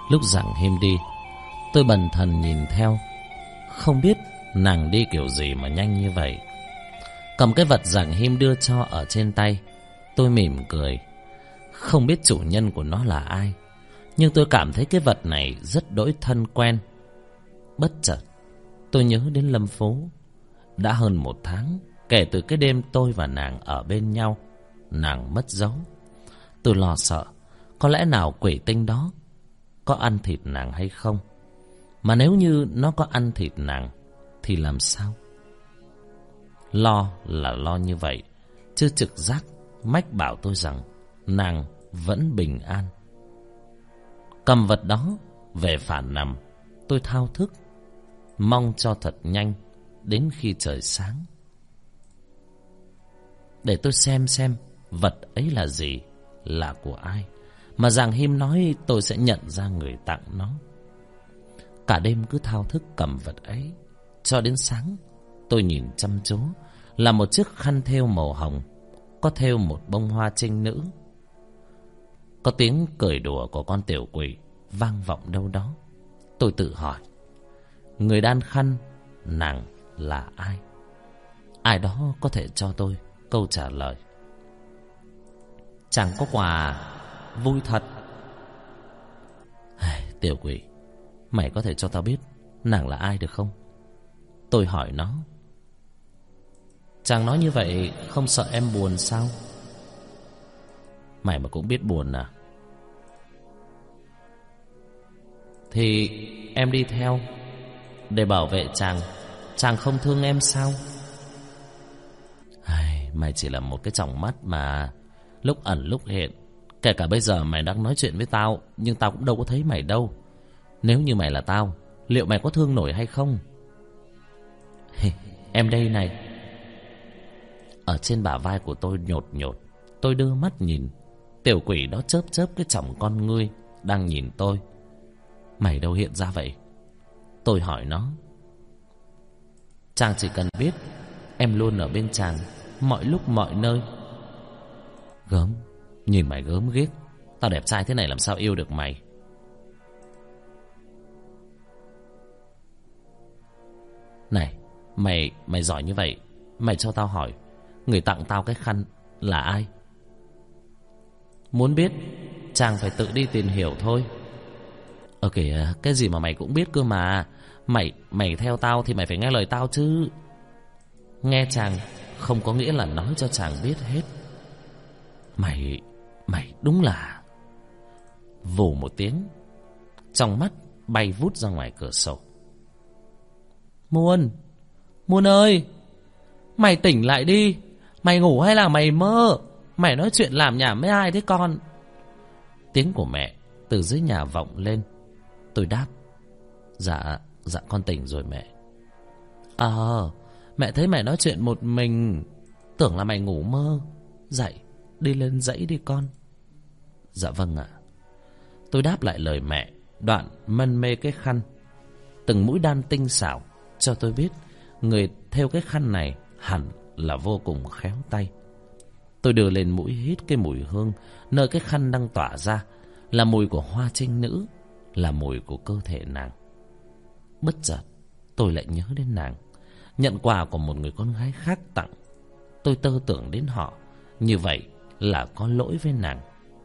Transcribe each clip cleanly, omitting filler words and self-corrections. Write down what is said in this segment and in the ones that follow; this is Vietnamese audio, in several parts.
Lúc Giảng Him đi, tôi bần thần nhìn theo, không biết nàng đi kiểu gì mà nhanh như vậy. Cầm cái vật Giảng Him đưa cho ở trên tay, tôi mỉm cười. Không biết chủ nhân của nó là ai, nhưng tôi cảm thấy cái vật này rất đỗi thân quen. Bất chợt tôi nhớ đến Lâm Phố. Đã hơn 1 tháng kể từ cái đêm tôi và nàng ở bên nhau, nàng mất dấu. Tôi lo sợ có lẽ nào quỷ tinh đó có ăn thịt nàng hay không. Mà nếu như nó có ăn thịt nàng thì làm sao? Lo là lo như vậy, chứ trực giác mách bảo tôi rằng nàng vẫn bình an. Cầm vật đó về phản nằm, tôi thao thức, mong cho thật nhanh đến khi trời sáng, để tôi xem vật ấy là gì, là của ai, mà Giàng Him nói tôi sẽ nhận ra người tặng nó. Cả đêm cứ thao thức cầm vật ấy, cho đến sáng tôi nhìn chăm chú là một chiếc khăn thêu màu hồng, có thêu một bông hoa trinh nữ. Có tiếng cười đùa của con tiểu quỷ vang vọng đâu đó. Tôi tự hỏi, người đan khăn nàng là ai? Ai đó có thể cho tôi câu trả lời. Chẳng có quà vui thật. Tiểu quỷ, mày có thể cho tao biết nàng là ai được không? Tôi hỏi nó. Chàng nói như vậy không sợ em buồn sao? Mày mà cũng biết buồn à? Thì em đi theo để bảo vệ chàng. Chàng không thương em sao? Mày chỉ là một cái tròng mắt mà lúc ẩn lúc hiện. Kể cả bây giờ mày đang nói chuyện với tao, nhưng tao cũng đâu có thấy mày đâu. Nếu như mày là tao, liệu mày có thương nổi hay không? Em đây này. Ở trên bả vai của tôi nhột nhột. Tôi đưa mắt nhìn. Tiểu quỷ đó chớp chớp cái tròng con ngươi đang nhìn tôi. Mày đâu hiện ra vậy? Tôi hỏi nó. Chàng chỉ cần biết em luôn ở bên chàng, mọi lúc mọi nơi. Gớm, nhìn mày gớm ghiếc. Tao đẹp trai thế này làm sao yêu được mày? Này, mày giỏi như vậy, mày cho tao hỏi, người tặng tao cái khăn là ai? Muốn biết, chàng phải tự đi tìm hiểu thôi. Kìa, cái gì mà mày cũng biết cơ mà. Mày theo tao thì mày phải nghe lời tao chứ. Nghe chàng không có nghĩa là nói cho chàng biết hết. Mày đúng là... Vù một tiếng, trong mắt bay vút ra ngoài cửa sổ. Muôn ơi, mày tỉnh lại đi. Mày ngủ hay là mày mơ? Mày nói chuyện làm nhảm với ai thế con? Tiếng của mẹ từ dưới nhà vọng lên. Tôi đáp, Dạ con tỉnh rồi mẹ. Mẹ thấy mày nói chuyện một mình, tưởng là mày ngủ mơ. Dậy, đi lên dãy đi con. Dạ vâng ạ. Tôi đáp lại lời mẹ, đoạn mân mê cái khăn. Từng mũi đan tinh xảo cho tôi biết người thêu cái khăn này hẳn là vô cùng khéo tay. Tôi đưa lên mũi hít cái mùi hương nơi cái khăn đang tỏa ra, là mùi của hoa trinh nữ, là mùi của cơ thể nàng. Bất chợt tôi lại nhớ đến nàng, nhận quà của một người con gái khác tặng. Tôi tơ tưởng đến họ, như vậy là có lỗi với nàng.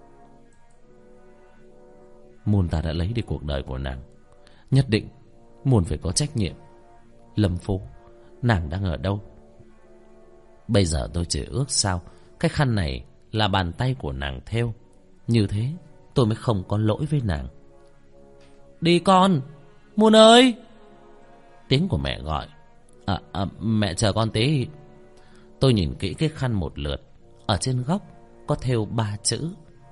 Muôn ta đã lấy đi cuộc đời của nàng, nhất định muôn phải có trách nhiệm. Lâm Phố, nàng đang ở đâu? Bây giờ tôi chỉ ước sao cái khăn này là bàn tay của nàng thêu, như thế tôi mới không có lỗi với nàng. Đi con, Muôn ơi! Tiếng của mẹ gọi. Mẹ chờ con tí. Tôi nhìn kỹ cái khăn một lượt. Ở trên góc có thêu 3 chữ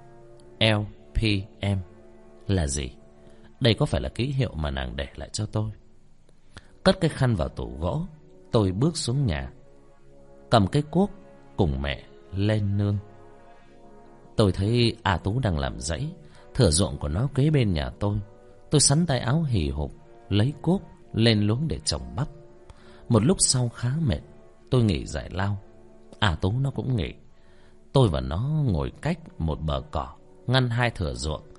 LPM. Là gì? Đây có phải là ký hiệu mà nàng để lại cho tôi? Cất cái khăn vào tủ gỗ, tôi bước xuống nhà, cầm cái cuốc cùng mẹ lên nương. Tôi thấy A Tú đang làm dãy, thửa ruộng của nó kế bên nhà tôi. Tôi xắn tay áo hì hục, lấy cuốc lên luống để trồng bắp. Một lúc sau khá mệt, tôi nghỉ giải lao. A Tú nó cũng nghỉ. Tôi và nó ngồi cách một bờ cỏ, ngăn hai thửa ruộng.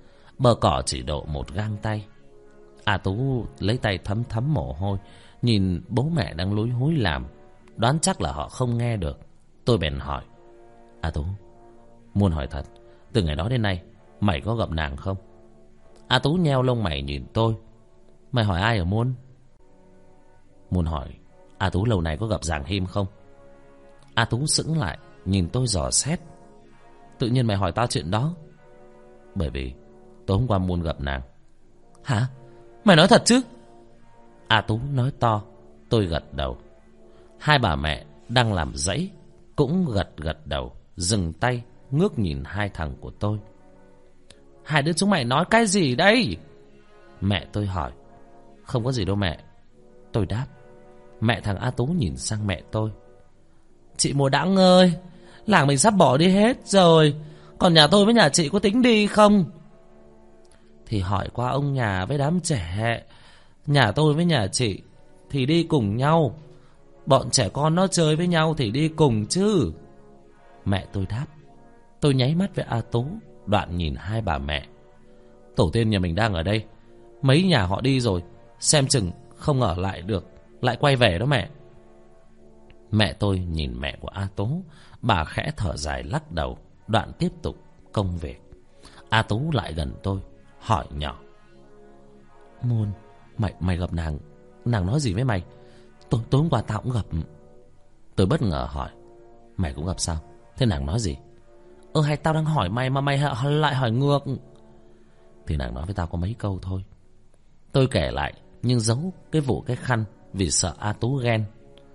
Bờ cỏ chỉ độ một gang tay. A Tú lấy tay thấm thấm mồ hôi, nhìn bố mẹ đang lúi húi làm, đoán chắc là họ không nghe được. Tôi bèn hỏi: A Tú, Muôn hỏi thật, từ ngày đó đến nay mày có gặp nàng không? A Tú nheo lông mày nhìn tôi: Mày hỏi ai ở Muôn? Muôn hỏi: A Tú lâu này có gặp Giàng Him không? A Tú sững lại nhìn tôi dò xét: Tự nhiên mày hỏi tao chuyện đó? Bởi vì tối hôm qua Muôn gặp nàng. Hả? Mày nói thật chứ? A Tú nói to. Tôi gật đầu. Hai bà mẹ đang làm dãy cũng gật đầu, dừng tay ngước nhìn hai thằng của tôi. Hai đứa chúng mày nói cái gì đây? Mẹ tôi hỏi. Không có gì đâu mẹ, tôi đáp. Mẹ thằng A Tú nhìn sang mẹ tôi: Chị Mùa Đãng ơi, làng mình sắp bỏ đi hết rồi, còn nhà tôi với nhà chị có tính đi không? Thì hỏi qua ông nhà với đám trẻ. Nhà tôi với nhà chị thì đi cùng nhau, bọn trẻ con nó chơi với nhau thì đi cùng chứ. Mẹ tôi đáp. Tôi nháy mắt với A Tú, đoạn nhìn hai bà mẹ. Tổ tiên nhà mình đang ở đây, mấy nhà họ đi rồi, xem chừng không ở lại được, lại quay về đó mẹ. Mẹ tôi nhìn mẹ của A Tú, bà khẽ thở dài lắc đầu, đoạn tiếp tục công việc. A Tú lại gần tôi, hỏi nhỏ: Muôn, mày gặp nàng nói gì với mày? Tối hôm qua tao cũng gặp. Tôi bất ngờ hỏi: Mày cũng gặp sao? Thế nàng nói gì? Hay tao đang hỏi mày mà mày lại hỏi ngược? Thì nàng nói với tao có mấy câu thôi. Tôi kể lại nhưng giấu cái vụ cái khăn vì sợ A Tú ghen.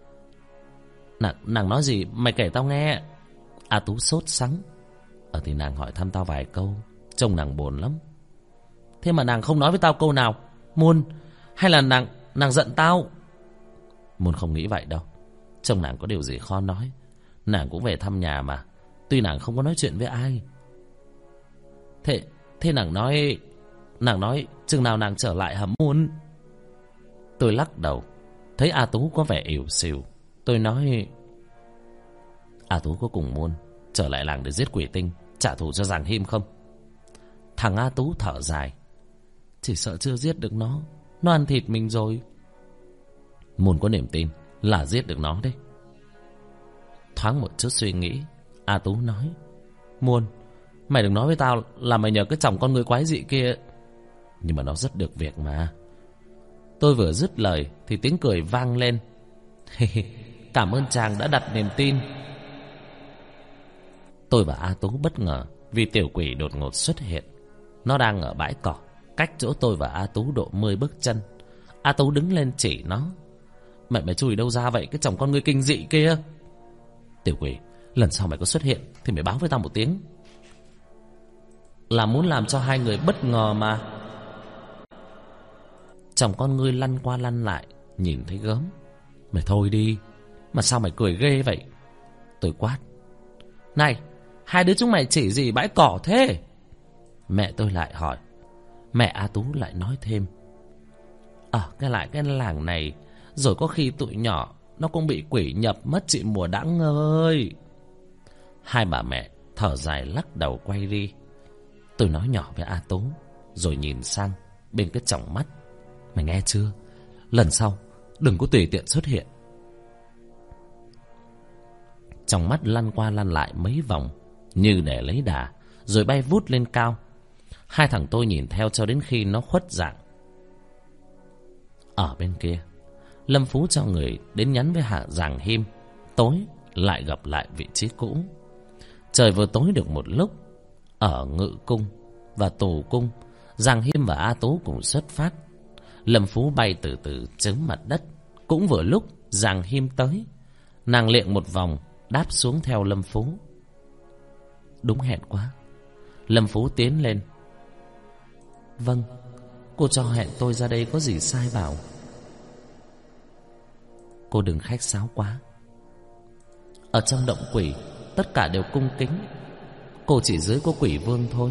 Nàng nói gì mày kể tao nghe. A Tú sốt sắng. Thì nàng hỏi thăm tao vài câu, trông nàng buồn lắm. Thế mà nàng không nói với tao câu nào, Muôn? Hay là nàng giận tao? Muôn không nghĩ vậy đâu, trông nàng có điều gì khó nói. Nàng cũng về thăm nhà mà, tuy nàng không có nói chuyện với ai. Thế nàng nói chừng nào nàng trở lại hả Muôn? Tôi lắc đầu. Thấy A Tú có vẻ ỉu xìu, tôi nói: A Tú có cùng Muôn trở lại làng để giết quỷ tinh, trả thù cho Giàng Him không? Thằng A Tú thở dài: Chỉ sợ chưa giết được nó ăn thịt mình rồi. Muôn có niềm tin là giết được nó đấy. Thoáng một chút suy nghĩ, A Tú nói: Muôn, mày đừng nói với tao là mày nhờ cái chồng con người quái dị kia. Nhưng mà nó rất được việc mà. Tôi vừa dứt lời thì tiếng cười vang lên. Cảm ơn chàng đã đặt niềm tin. Tôi và A Tú bất ngờ vì tiểu quỷ đột ngột xuất hiện. Nó đang ở bãi cỏ, cách chỗ tôi và A Tú độ 10 bước chân. A Tú đứng lên chỉ nó: Mày chui đâu ra vậy, cái chồng con người kinh dị kia? Tiểu quỷ, lần sau mày có xuất hiện thì mày báo với tao một tiếng. Là muốn làm cho hai người bất ngờ mà. Chồng con ngươi lăn qua lăn lại, nhìn thấy gớm. Mày thôi đi, mà sao mày cười ghê vậy? Tôi quát: Này, hai đứa chúng mày chỉ gì bãi cỏ thế? Mẹ tôi lại hỏi. Mẹ A Tú lại nói thêm: cái làng này rồi có khi tụi nhỏ nó cũng bị quỷ nhập mất chị Mùa Đãng ơi. Hai bà mẹ thở dài lắc đầu quay đi. Tôi nói nhỏ với A Tú, rồi nhìn sang bên cái tròng mắt: Mày nghe chưa? Lần sau đừng có tùy tiện xuất hiện. Trong mắt lăn qua lăn lại mấy vòng như để lấy đà, rồi bay vút lên cao. Hai thằng tôi nhìn theo cho đến khi nó khuất dạng. Ở bên kia, Lâm Phú cho người đến nhắn với Hạ Giàng Him tối lại gặp lại vị trí cũ. Trời vừa tối được một lúc, ở Ngự Cung và Tù Cung, Giàng Him và A Tú cùng xuất phát. Lâm Phú bay từ từ chớm mặt đất. Cũng vừa lúc Giàng Him tới, nàng liệng một vòng đáp xuống theo Lâm Phú. Đúng hẹn quá. Lâm Phú tiến lên: Vâng, cô cho hẹn tôi ra đây có gì sai bảo. Cô đừng khách sáo quá. Ở trong động quỷ tất cả đều cung kính, cô chỉ dưới có quỷ vương thôi.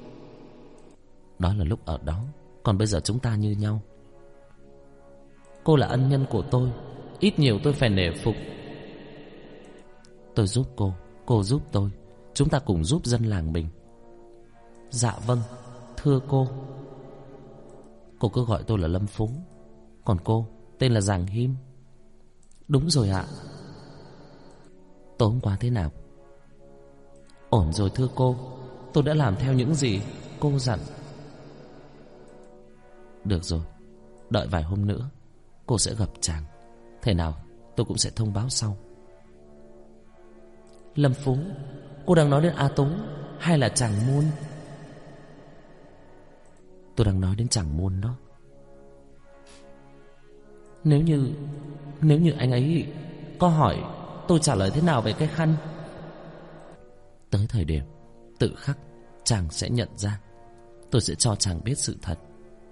Đó là lúc ở đó, còn bây giờ chúng ta như nhau. Cô là ân nhân của tôi, ít nhiều tôi phải nể phục. Tôi giúp cô giúp tôi, chúng ta cùng giúp dân làng mình. Dạ vâng, Thưa cô cứ gọi tôi là Lâm Phú, còn cô tên là Giàng Him. Đúng rồi ạ. Tối hôm qua thế nào? Ổn rồi thưa cô, tôi đã làm theo những gì cô dặn. Được rồi, đợi vài hôm nữa cô sẽ gặp chàng. Thế nào tôi cũng sẽ thông báo sau. Lâm Phú, cô đang nói đến A Tú hay là chàng Muôn? Tôi đang nói đến chàng Muôn đó. Nếu như anh ấy có hỏi, tôi trả lời thế nào về cái khăn? Tới thời điểm tự khắc chàng sẽ nhận ra. Tôi sẽ cho chàng biết sự thật.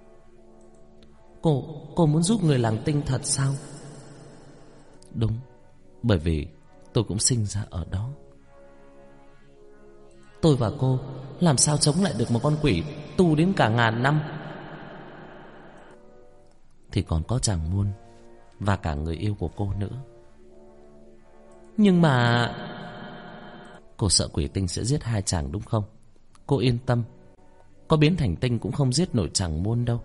Cô muốn giúp người làng Tinh thật sao? Đúng, bởi vì tôi cũng sinh ra ở đó. Tôi và cô làm sao chống lại được một con quỷ tu đến cả ngàn năm? Thì còn có chàng Muôn và cả người yêu của cô nữa. Nhưng mà cô sợ quỷ tinh sẽ giết hai chàng đúng không? Cô yên tâm, có biến thành tinh cũng không giết nổi chàng Muôn đâu.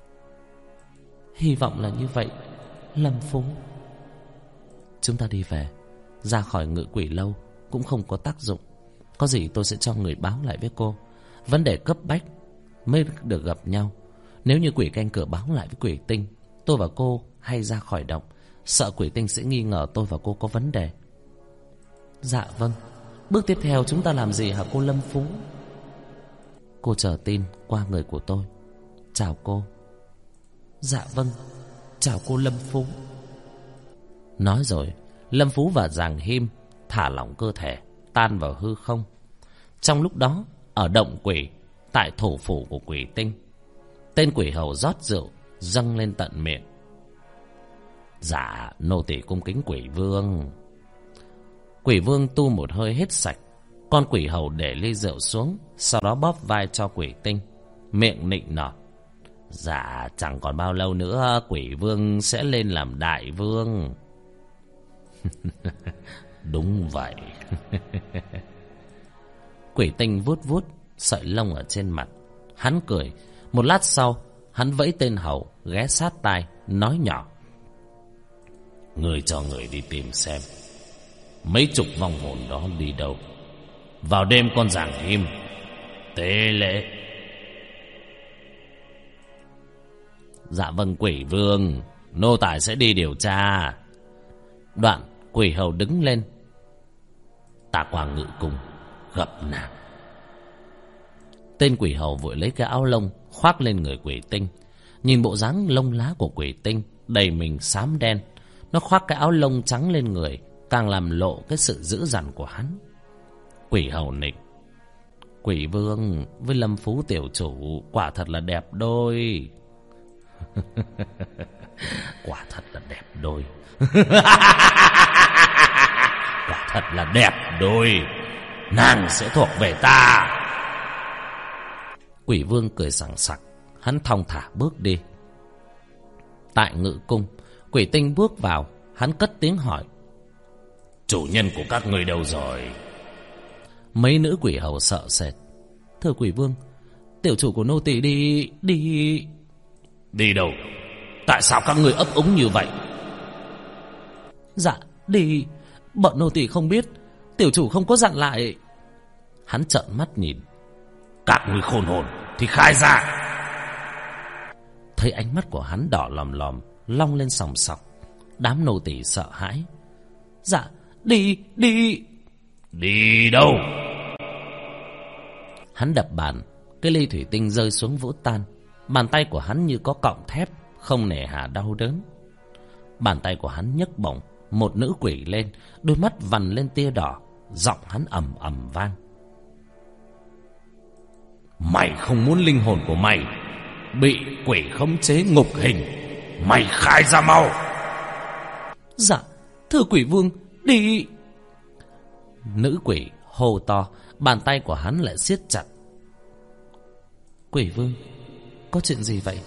Hy vọng là như vậy, Lâm Phú. Chúng ta đi về. Ra khỏi Ngự Quỷ lâu cũng không có tác dụng. Có gì tôi sẽ cho người báo lại với cô. Vấn đề cấp bách mới được gặp nhau. Nếu như quỷ canh cửa báo lại với quỷ tinh, tôi và cô hay ra khỏi động, sợ quỷ tinh sẽ nghi ngờ tôi và cô có vấn đề. Dạ vâng. Bước tiếp theo chúng ta làm gì hả cô Lâm Phú? Cô chờ tin qua người của tôi. Chào cô. Dạ vâng, chào cô Lâm Phú. Nói rồi Lâm Phú và Giàng Him thả lỏng cơ thể, tan vào hư không. Trong lúc đó, ở động quỷ, tại thủ phủ của quỷ tinh, tên quỷ hầu rót rượu dâng lên tận miệng. Dạ, nô tỳ cung kính quỷ vương. Quỷ vương tu một hơi hết sạch. Con quỷ hầu để ly rượu xuống, sau đó bóp vai cho quỷ tinh, miệng nịnh nọt. Dạ, chẳng còn bao lâu nữa quỷ vương sẽ lên làm đại vương. Đúng vậy. Quỷ tinh vuốt vuốt sợi lông ở trên mặt. Hắn cười. Một lát sau, hắn vẫy tên hầu ghé sát tai, nói nhỏ. Người cho người đi tìm xem mấy chục vong hồn đó đi đâu. Vào đêm con Giàng Him tế lễ. Dạ vâng quỷ vương, nô tài sẽ đi điều tra. Đoạn quỷ hầu đứng lên. Ta qua Ngự cung gặp nàng. Tên quỷ hầu vội lấy cái áo lông khoác lên người quỷ tinh. Nhìn bộ dáng lông lá của quỷ tinh đầy mình xám đen, nó khoác cái áo lông trắng lên người càng làm lộ cái sự dữ dằn của hắn. Quỷ hầu nịnh. Quỷ vương với Lâm Phú tiểu chủ quả thật là đẹp đôi. Quả thật là đẹp đôi. Quả thật là đẹp đôi. Nàng sẽ thuộc về ta. Quỷ vương cười sảng sặc. Hắn thong thả bước đi. Tại Ngự cung, quỷ tinh bước vào. Hắn cất tiếng hỏi. Chủ nhân của các người đâu rồi? Mấy nữ quỷ hầu sợ sệt. Thưa quỷ vương, tiểu chủ của nô tỳ đi. Đi đâu? Tại sao các người ấp úng như vậy? Dạ đi. Bọn nô tỳ không biết, tiểu chủ không có dặn lại. Hắn trợn mắt nhìn. Các người khôn hồn thì khai ra. Thấy ánh mắt của hắn đỏ lòm lòm, long lên sòng sọc. Đám nô tỳ sợ hãi. Dạ đi. Đi đâu? Hắn đập bàn, cái ly thủy tinh rơi xuống vỡ tan. Bàn tay của hắn như có cọng thép, không nề hà đau đớn. Bàn tay của hắn nhấc bổng một nữ quỷ lên, đôi mắt vằn lên tia đỏ. Giọng hắn ầm ầm vang. Mày không muốn linh hồn của mày bị quỷ khống chế ngục hình, mày khai ra mau. Dạ thưa quỷ vương, đi. Nữ quỷ hô to, bàn tay của hắn lại siết chặt. Quỷ vương, có chuyện gì vậy?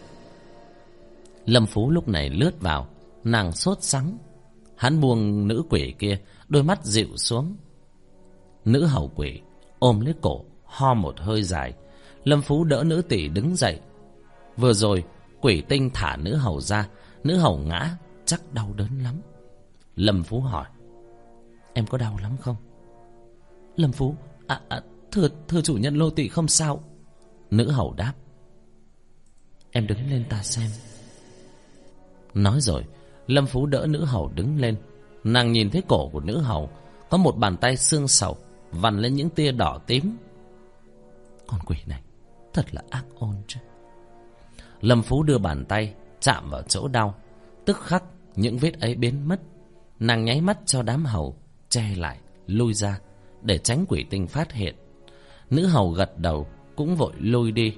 Lâm Phú lúc này lướt vào, nàng sốt sắng. Hắn buông nữ quỷ kia, đôi mắt dịu xuống. Nữ hầu quỷ ôm lấy cổ, ho một hơi dài. Lâm Phú đỡ nữ tỷ đứng dậy. Vừa rồi quỷ tinh thả nữ hầu ra, nữ hầu ngã chắc đau đớn lắm. Lâm Phú hỏi: Em có đau lắm không? Lâm Phú: Thưa chủ nhân, nô tỳ không sao. Nữ hầu đáp: Em đứng lên ta xem. Nói rồi Lâm Phú đỡ nữ hầu đứng lên. Nàng nhìn thấy cổ của nữ hầu có một bàn tay xương sầu vằn lên những tia đỏ tím. Con quỷ này thật là ác ôn chứ. Lâm Phú đưa bàn tay chạm vào chỗ đau, tức khắc những vết ấy biến mất. Nàng nháy mắt cho đám hầu che lại, lui ra để tránh quỷ tinh phát hiện. Nữ hầu gật đầu cũng vội lui đi.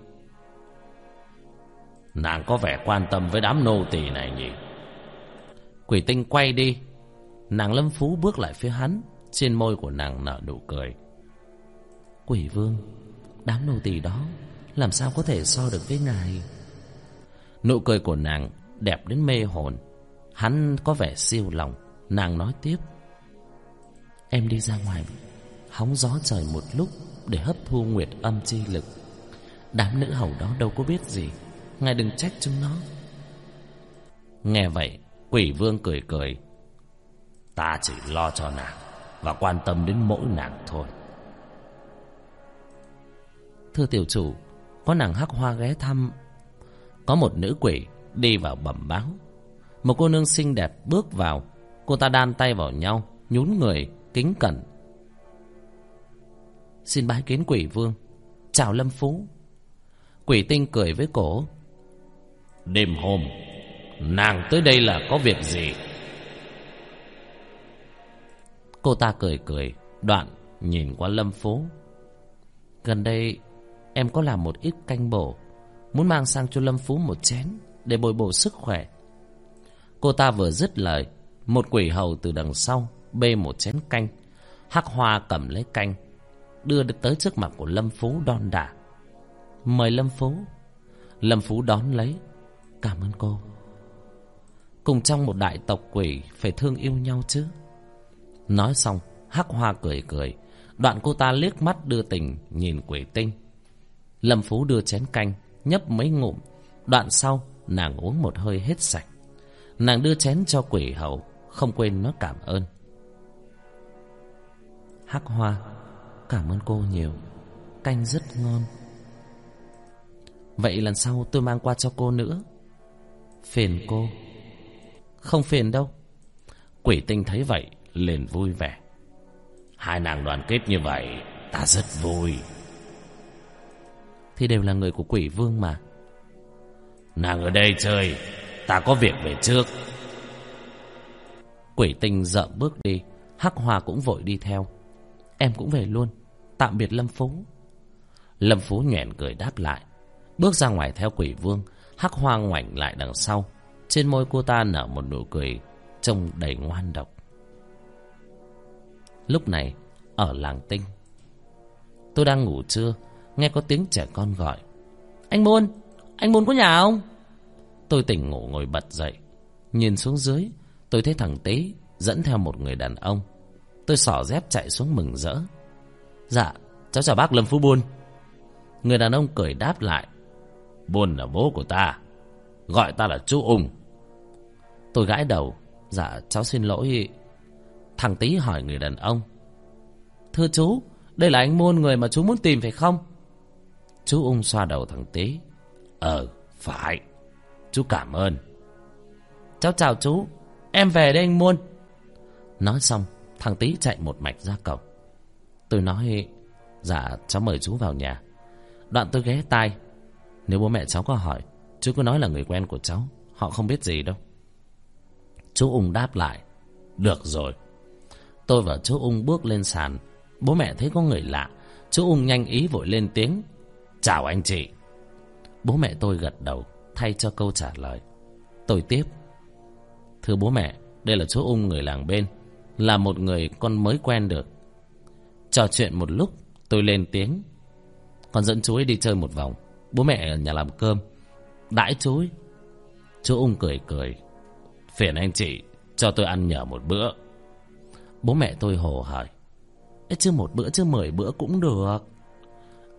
Nàng có vẻ quan tâm với đám nô tỳ này nhỉ? Quỷ tinh quay đi. Nàng Lâm Phú bước lại phía hắn. Trên môi của nàng nở nụ cười. Quỷ vương, đám nô tỳ đó làm sao có thể so được với ngài? Nụ cười của nàng đẹp đến mê hồn. Hắn có vẻ siêu lòng. Nàng nói tiếp: Em đi ra ngoài hóng gió trời một lúc để hấp thu nguyệt âm chi lực. Đám nữ hầu đó đâu có biết gì, ngài đừng trách chúng nó. Nghe vậy quỷ vương cười cười: Ta chỉ lo cho nàng và quan tâm đến mỗi nàng thôi. Thưa tiểu chủ, có nàng Hắc Hoa ghé thăm. Có một nữ quỷ đi vào bẩm báo. Một cô nương xinh đẹp bước vào. Cô ta đan tay vào nhau, nhún người kính cẩn: Xin bái kiến quỷ vương. Chào Lâm Phú. Quỷ tinh cười với cổ: Đêm hôm nàng tới đây là có việc gì? Cô ta cười cười, đoạn nhìn qua Lâm Phú: Gần đây em có làm một ít canh bổ, muốn mang sang cho Lâm Phú một chén để bồi bổ sức khỏe. Cô ta vừa dứt lời, một quỷ hầu từ đằng sau bê một chén canh. Hắc Hoa cầm lấy canh, đưa tới trước mặt của Lâm Phú đon đả: Mời Lâm Phú. Lâm Phú đón lấy: Cảm ơn cô. Cùng trong một đại tộc quỷ phải thương yêu nhau chứ. Nói xong Hắc Hoa cười cười, đoạn cô ta liếc mắt đưa tình nhìn quỷ tinh. Lâm Phú đưa chén canh nhấp mấy ngụm, đoạn sau nàng uống một hơi hết sạch. Nàng đưa chén cho quỷ hầu, không quên nói cảm ơn. Hắc Hoa, cảm ơn cô nhiều, canh rất ngon. Vậy lần sau tôi mang qua cho cô nữa. Phiền cô? Không phiền đâu. Quỷ tinh thấy vậy liền vui vẻ: Hai nàng đoàn kết như vậy ta rất vui. Thì đều là người của quỷ vương mà. Nàng ở đây chơi, ta có việc về trước. Quỷ tinh dậm bước đi. Hắc Hoa cũng vội đi theo: Em cũng về luôn, tạm biệt Lâm Phú. Lâm Phú nhoẻn cười đáp lại, bước ra ngoài theo quỷ vương. Hắc Hoa ngoảnh lại đằng sau, trên môi cô ta nở một nụ cười trông đầy ngoan độc. Lúc này ở làng Tinh, tôi đang ngủ trưa, nghe có tiếng trẻ con gọi: Anh Môn có nhà không? Tôi tỉnh ngủ ngồi bật dậy, nhìn xuống dưới, tôi thấy thằng Tý dẫn theo một người đàn ông. Tôi xỏ dép chạy xuống mừng rỡ: Dạ, cháu chào bác Lâm Phú Buôn. Người đàn ông cười đáp lại: Buôn là bố của ta, gọi ta là chú Ung. Tôi gãi đầu: Dạ cháu xin lỗi. Thằng Tý hỏi người đàn ông: Thưa chú, đây là anh Môn, người mà chú muốn tìm phải không? Chú Ung xoa đầu thằng Tý: Phải, chú cảm ơn. Cháu chào chú, em về đây anh Môn. Nói xong thằng Tý chạy một mạch ra cổng. Tôi nói: Dạ cháu mời chú vào nhà. Đoạn tôi ghé tai: Nếu bố mẹ cháu có hỏi, chú cứ nói là người quen của cháu, họ không biết gì đâu. Chú Ung đáp lại: Được rồi. Tôi và chú Ung bước lên sàn. Bố mẹ thấy có người lạ, chú Ung nhanh ý vội lên tiếng: Chào anh chị. Bố mẹ tôi gật đầu thay cho câu trả lời. Tôi tiếp: Thưa bố mẹ, đây là chú Ung người làng bên, là một người con mới quen được. Trò chuyện một lúc, tôi lên tiếng: Con dẫn chú ấy đi chơi một vòng, bố mẹ ở nhà làm cơm, đãi chú ấy. Chú Ung cười cười: Phiền anh chị cho tôi ăn nhờ một bữa. Bố mẹ tôi hồ hởi: Chứ một bữa chứ 10 bữa cũng được.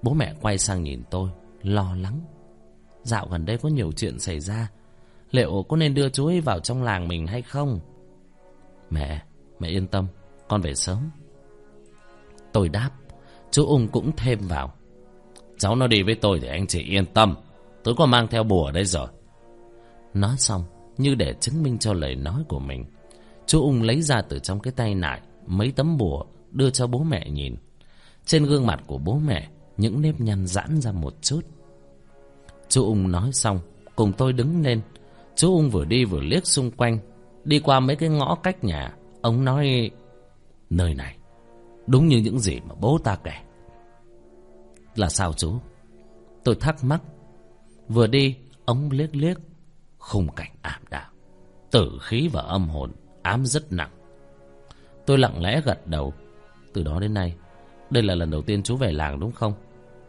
Bố mẹ quay sang nhìn tôi, lo lắng. Dạo gần đây có nhiều chuyện xảy ra, liệu có nên đưa chú ấy vào trong làng mình hay không? Mẹ yên tâm, con về sớm. Tôi đáp. Chú Ung cũng thêm vào. Cháu nó đi với tôi thì anh chị yên tâm, tôi có mang theo bùa đây rồi. Nói xong, như để chứng minh cho lời nói của mình, chú Ung lấy ra từ trong cái tay nải mấy tấm bùa đưa cho bố mẹ nhìn. Trên gương mặt của bố mẹ những nếp nhăn giãn ra một chút. Chú Ung nói xong cùng tôi đứng lên. Chú Ung vừa đi vừa liếc xung quanh. Đi qua mấy cái ngõ cách nhà, ông nói: nơi này đúng như những gì mà bố ta kể. Là sao chú? Tôi thắc mắc. Vừa đi, ông liếc liếc. Khung cảnh ảm đạm, tử khí và âm hồn ám rất nặng. Tôi lặng lẽ gật đầu. Từ đó đến nay, đây là lần đầu tiên chú về làng đúng không?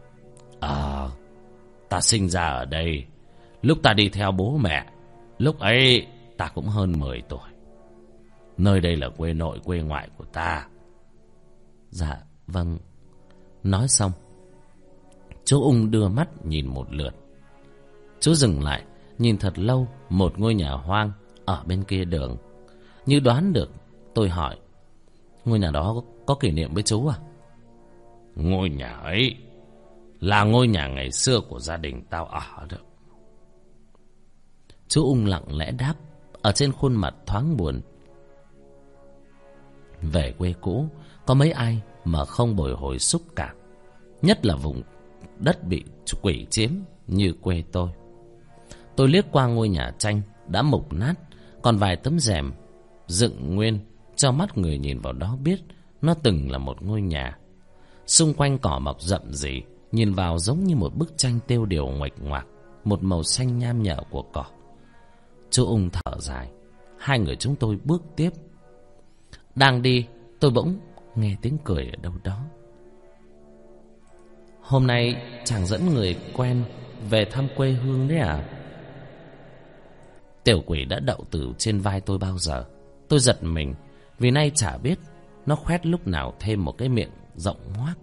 Ta sinh ra ở đây. Lúc ta đi theo bố mẹ, lúc ấy ta cũng hơn 10 tuổi. Nơi đây là quê nội quê ngoại của ta. Dạ vâng. Nói xong, chú Ung đưa mắt nhìn một lượt. Chú dừng lại nhìn thật lâu một ngôi nhà hoang ở bên kia đường. Như đoán được, tôi hỏi: ngôi nhà đó có kỷ niệm với chú à? Ngôi nhà ấy là ngôi nhà ngày xưa của gia đình tao ở đó. Chú Ung lặng lẽ đáp, ở trên khuôn mặt thoáng buồn. Về quê cũ, có mấy ai mà không bồi hồi xúc cảm, nhất là vùng đất bị quỷ chiếm như quê tôi. Tôi liếc qua ngôi nhà tranh đã mục nát, còn vài tấm rèm dựng nguyên, cho mắt người nhìn vào đó biết nó từng là một ngôi nhà. Xung quanh cỏ mọc rậm rì, nhìn vào giống như một bức tranh tiêu điều nguệch ngoạc, một màu xanh nham nhở của cỏ. Chú Ung thở dài. Hai người chúng tôi bước tiếp. Đang đi, tôi bỗng nghe tiếng cười ở đâu đó. Hôm nay chàng dẫn người quen về thăm quê hương đấy à? Tiểu quỷ đã đậu từ trên vai tôi bao giờ. Tôi giật mình, vì nay chả biết nó khoét lúc nào thêm một cái miệng rộng ngoác.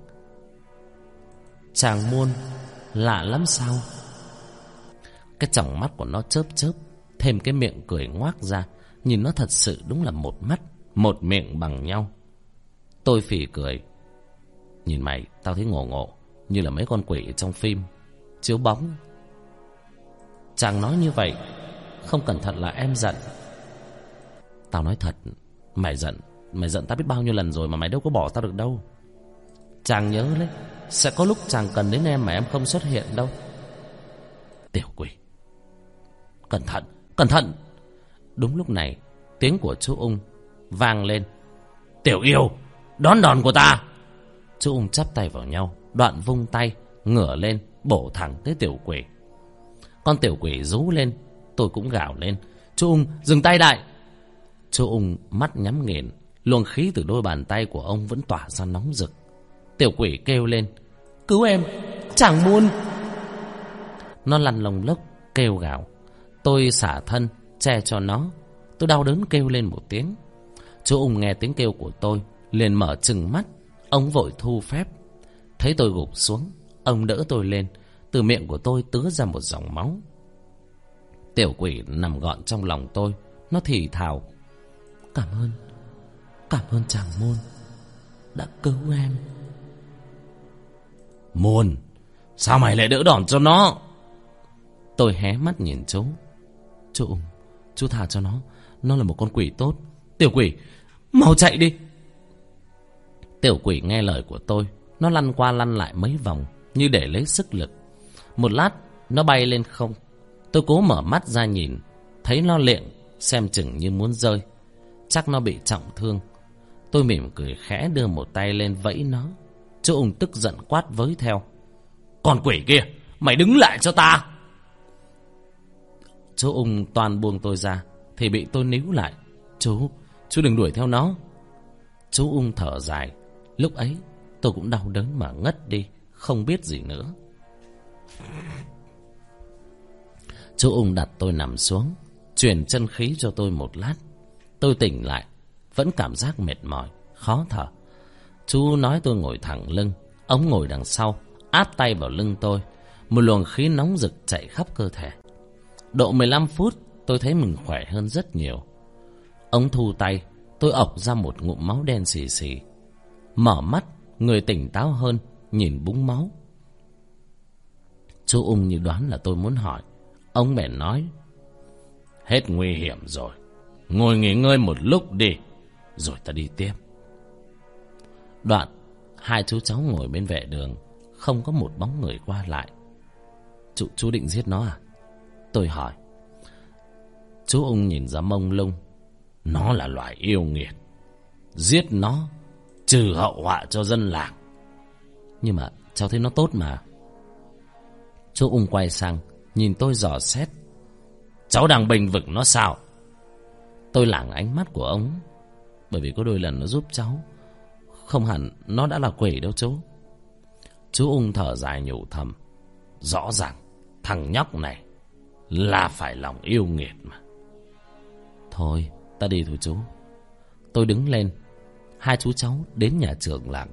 Chàng muôn lạ lắm sao? Cái tròng mắt của nó chớp chớp, thêm cái miệng cười ngoác ra, nhìn nó thật sự đúng là một mắt một miệng bằng nhau. Tôi phì cười. Nhìn mày tao thấy ngộ ngộ, như là mấy con quỷ trong phim chiếu bóng. Chàng nói như vậy, không cẩn thận là em giận. Tao nói thật, mày giận tao biết bao nhiêu lần rồi mà mày đâu có bỏ tao được đâu. Chàng nhớ đấy, sẽ có lúc chàng cần đến em mà em không xuất hiện đâu. Tiểu quỷ, cẩn thận, cẩn thận. Đúng lúc này, tiếng của chú Ung vang lên. Tiểu yêu, đón đòn của ta. Chú Ung chắp tay vào nhau, đoạn vung tay ngửa lên bổ thẳng tới tiểu quỷ. Con tiểu quỷ rú lên, tôi cũng gào lên. Chú Ung, dừng tay lại. Chú Ung mắt nhắm nghiền, luồng khí từ đôi bàn tay của ông vẫn tỏa ra nóng rực. Tiểu quỷ kêu lên: cứu em, chàng muôn. Nó lăn lông lốc kêu gào. Tôi xả thân che cho nó. Tôi đau đớn kêu lên một tiếng. Chú Ung nghe tiếng kêu của tôi liền mở trừng mắt. Ông vội thu phép. Thấy tôi gục xuống, ông đỡ tôi lên. Từ miệng của tôi tứa ra một dòng máu. Tiểu quỷ nằm gọn trong lòng tôi. Nó thì thào: cảm ơn chàng Môn đã cứu em. Môn, sao mày lại đỡ đòn cho nó? Tôi hé mắt nhìn chú. Chú Ung, chú tha cho nó là một con quỷ tốt. Tiểu quỷ, mau chạy đi. Tiểu quỷ nghe lời của tôi, nó lăn qua lăn lại mấy vòng như để lấy sức lực. Một lát nó bay lên không. Tôi cố mở mắt ra nhìn, thấy nó liệng, xem chừng như muốn rơi. Chắc nó bị trọng thương. Tôi mỉm cười khẽ đưa một tay lên vẫy nó. Chú Ung tức giận quát với theo: con quỷ kia, mày đứng lại cho ta. Chú Ung toàn buông tôi ra thì bị tôi níu lại. Chú đừng đuổi theo nó. Chú Ung thở dài. Lúc ấy tôi cũng đau đớn mà ngất đi, không biết gì nữa. Chú Ung đặt tôi nằm xuống, truyền chân khí cho tôi một lát. Tôi tỉnh lại, vẫn cảm giác mệt mỏi, khó thở. Chú nói tôi ngồi thẳng lưng, ông ngồi đằng sau, áp tay vào lưng tôi. Một luồng khí nóng rực chạy khắp cơ thể. Độ 15 phút tôi thấy mình khỏe hơn rất nhiều. Ông thu tay, tôi ộc ra một ngụm máu đen xì xì. Mở mắt, người tỉnh táo hơn, nhìn búng máu. Chú Ung như đoán là tôi muốn hỏi. Ông bèn nói: hết nguy hiểm rồi, ngồi nghỉ ngơi một lúc đi, rồi ta đi tiếp. Đoạn hai chú cháu ngồi bên vệ đường, không có một bóng người qua lại. Chú định giết nó à? Tôi hỏi. Chú Ung nhìn ra mông lung. Nó là loài yêu nghiệt, giết nó trừ hậu họa cho dân làng. Nhưng mà cháu thấy nó tốt mà. Chú Ung quay sang nhìn tôi dò xét. Cháu đang bênh vực nó sao? Tôi lảng ánh mắt của ông, bởi vì có đôi lần nó giúp cháu. Không hẳn nó đã là quỷ đâu chú. Chú Ung thở dài nhủ thầm. Rõ ràng thằng nhóc này là phải lòng yêu nghiệt mà. Thôi ta đi thôi chú. Tôi đứng lên. Hai chú cháu đến nhà trưởng làng.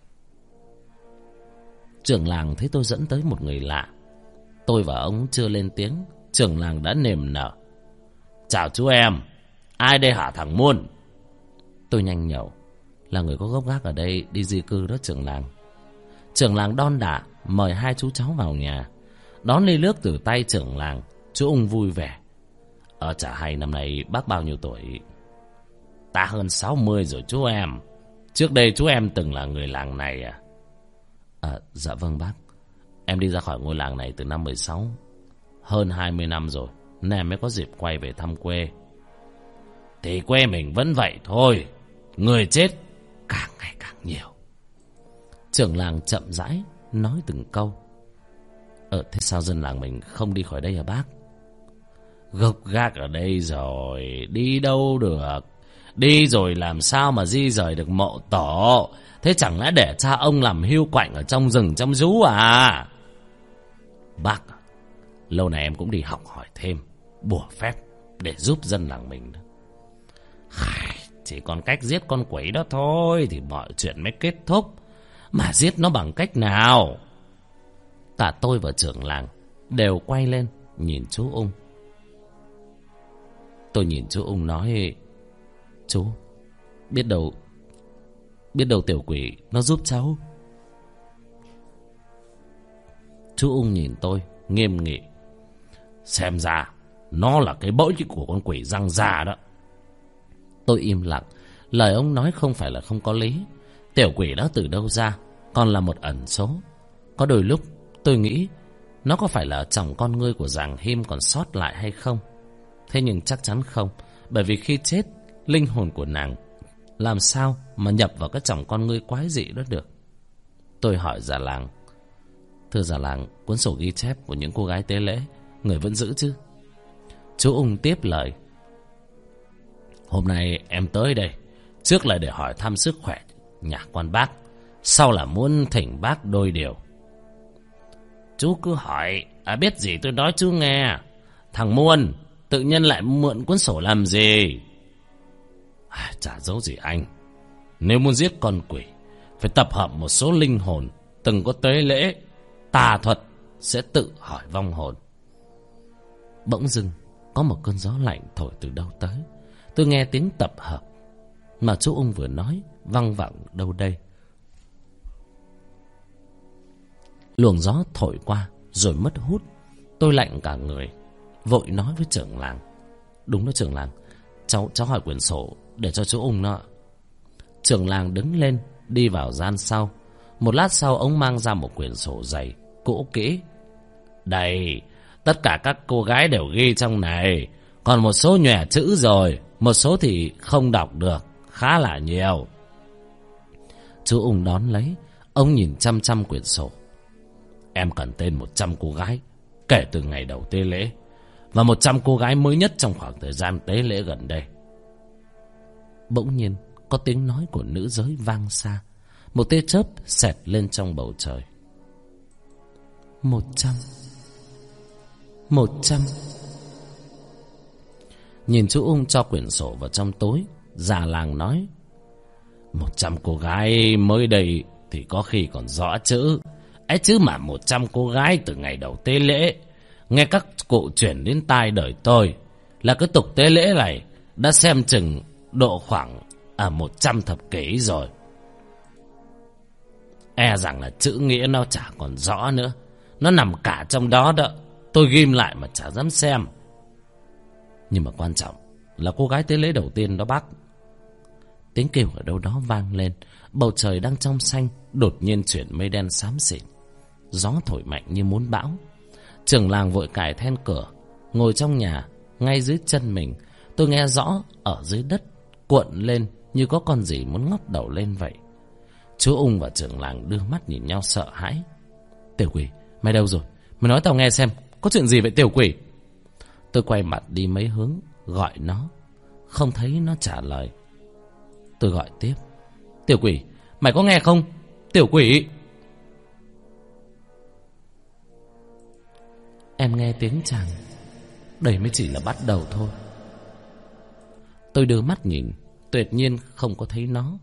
Trưởng làng thấy tôi dẫn tới một người lạ. Tôi và ông chưa lên tiếng, trưởng làng đã niềm nở. Chào chú em, ai đây hả thằng Muôn? Tôi nhanh nhẩu. Là người có gốc gác ở đây đi di cư đó trưởng làng. Trưởng làng đon đả mời hai chú cháu vào nhà. Đón ly nước từ tay trưởng làng, chú Ung vui vẻ. Chả hay năm nay bác bao nhiêu tuổi? Ta hơn 60 rồi chú em. Trước đây chú em từng là người làng này à? Dạ vâng bác. Em đi ra khỏi ngôi làng này từ năm 16. Hơn 20 năm rồi, nên em mới có dịp quay về thăm quê. Thì quê mình vẫn vậy thôi, người chết càng ngày càng nhiều. Trưởng làng chậm rãi nói từng câu. Thế sao dân làng mình không đi khỏi đây hả bác? Gốc gác ở đây rồi, đi đâu được. Đi rồi làm sao mà di rời được mộ tổ? Thế chẳng lẽ để cha ông làm hiu quạnh ở trong rừng trong rú à? Bác, lâu này em cũng đi học hỏi thêm bùa phép để giúp dân làng mình đó. Chỉ còn cách giết con quỷ đó thôi thì mọi chuyện mới kết thúc. Mà giết nó bằng cách nào? Cả tôi và trưởng làng đều quay lên nhìn chú Ung. Tôi nhìn chú Ung nói: Chú, biết đâu tiểu quỷ nó giúp cháu. Chú Ung nhìn tôi nghiêm nghị. Xem ra nó là cái bẫy của con quỷ răng già đó. Tôi im lặng. Lời ông nói không phải là không có lý. Tiểu quỷ đó từ đâu ra còn là một ẩn số. Có đôi lúc tôi nghĩ nó có phải là chồng con ngươi của Giàng Him còn sót lại hay không. Thế nhưng chắc chắn không. Bởi vì khi chết, linh hồn của nàng làm sao mà nhập vào cái chồng con ngươi quái dị đó được. Tôi hỏi già làng: Thưa già làng, cuốn sổ ghi chép của những cô gái tế lễ người vẫn giữ chứ? Chú Ung tiếp lời: Hôm nay em tới đây trước là để hỏi thăm sức khỏe nhà quan bác, sau là muốn thỉnh bác đôi điều. Chú cứ hỏi, biết gì tôi nói chú nghe. Thằng Muôn tự nhiên lại mượn cuốn sổ làm gì? Chả giấu gì anh. Nếu muốn giết con quỷ, phải tập hợp một số linh hồn từng có tế lễ, tà thuật sẽ tự hỏi vong hồn. Bỗng dưng có một cơn gió lạnh thổi từ đâu tới. Tôi nghe tiếng tập hợp mà chú Ung vừa nói văng vẳng đâu đây. Luồng gió thổi qua rồi mất hút. Tôi lạnh cả người, vội nói với trưởng làng: Đúng đó trưởng làng, cháu hỏi quyển sổ để cho chú Ung nó. Trưởng làng đứng lên đi vào gian sau. Một lát sau ông mang ra một quyển sổ dày cũ kỹ. Đây, tất cả các cô gái đều ghi trong này. Còn một số nhòe chữ rồi, một số thì không đọc được, khá là nhiều. Chú Ung đón lấy. Ông nhìn chăm chăm quyển sổ. Em cần tên 100 cô gái kể từ ngày đầu tế lễ, và 100 cô gái mới nhất trong khoảng thời gian tế lễ gần đây. Bỗng nhiên có tiếng nói của nữ giới vang xa. Một tia chớp xẹt lên trong bầu trời. 100. Nhìn chú Ung cho quyển sổ vào trong tối, già làng nói: 100 cô gái mới đây thì có khi còn rõ chữ. ấy chứ mà 100 cô gái từ ngày đầu tế lễ, nghe các cụ truyền đến tai đời tôi là cái tục tế lễ này đã xem chừng độ khoảng 100 thập kỷ rồi. E rằng là chữ nghĩa nó chả còn rõ nữa, nó nằm cả trong đó đó. Tôi ghim lại mà chả dám xem. Nhưng mà quan trọng là cô gái tế lễ đầu tiên đó bác. Tiếng kêu ở đâu đó vang lên. Bầu trời đang trong xanh đột nhiên chuyển mây đen xám xịt. Gió thổi mạnh như muốn bão. Trưởng làng vội cài then cửa, ngồi trong nhà. Ngay dưới chân mình tôi nghe rõ ở dưới đất cuộn lên như có con gì muốn ngóc đầu lên vậy. Chú Ung và trưởng làng đưa mắt nhìn nhau sợ hãi. Tiểu quỷ, mày đâu rồi? Mày nói tao nghe xem, có chuyện gì vậy tiểu quỷ? Tôi quay mặt đi mấy hướng, gọi nó. Không thấy nó trả lời. Tôi gọi tiếp. Tiểu quỷ, mày có nghe không? Tiểu quỷ! Em nghe tiếng chàng. Đây mới chỉ là bắt đầu thôi. Tôi đưa mắt nhìn, tuyệt nhiên không có thấy nó.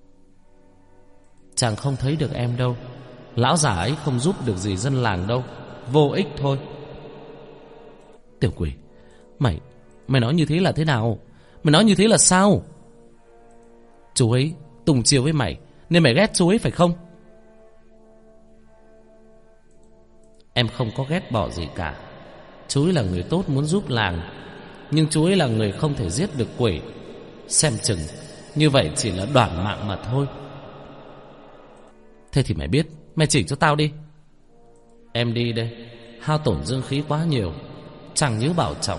Chàng không thấy được em đâu. Lão già ấy không giúp được gì dân làng đâu, vô ích thôi. Tiểu quỷ, Mày nói như thế là thế nào? Mày nói như thế là sao? Chú ấy tùng chiều với mày nên mày ghét chú ấy phải không? Em không có ghét bỏ gì cả. Chú ấy là người tốt muốn giúp làng, nhưng chú ấy là người không thể giết được quỷ. Xem chừng như vậy chỉ là đoản mạng mà thôi. Thế thì mày biết, mày chỉ cho tao đi. Em đi đây, hao tổn dương khí quá nhiều, chẳng nhớ bảo trọng.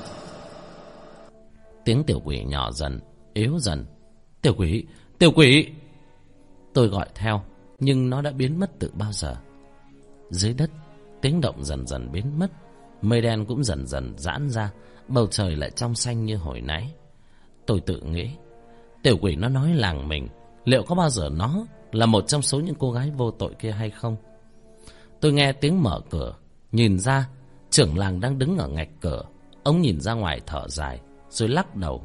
Tiếng tiểu quỷ nhỏ dần, yếu dần. Tiểu quỷ, tiểu quỷ! Tôi gọi theo, nhưng nó đã biến mất từ bao giờ. Dưới đất, tiếng động dần dần biến mất. Mây đen cũng dần dần giãn ra. Bầu trời lại trong xanh như hồi nãy. Tôi tự nghĩ, tiểu quỷ nó nói làng mình, liệu có bao giờ nó là một trong số những cô gái vô tội kia hay không? Tôi nghe tiếng mở cửa, nhìn ra trưởng làng đang đứng ở ngạch cửa. Ông nhìn ra ngoài thở dài, rồi lắc đầu.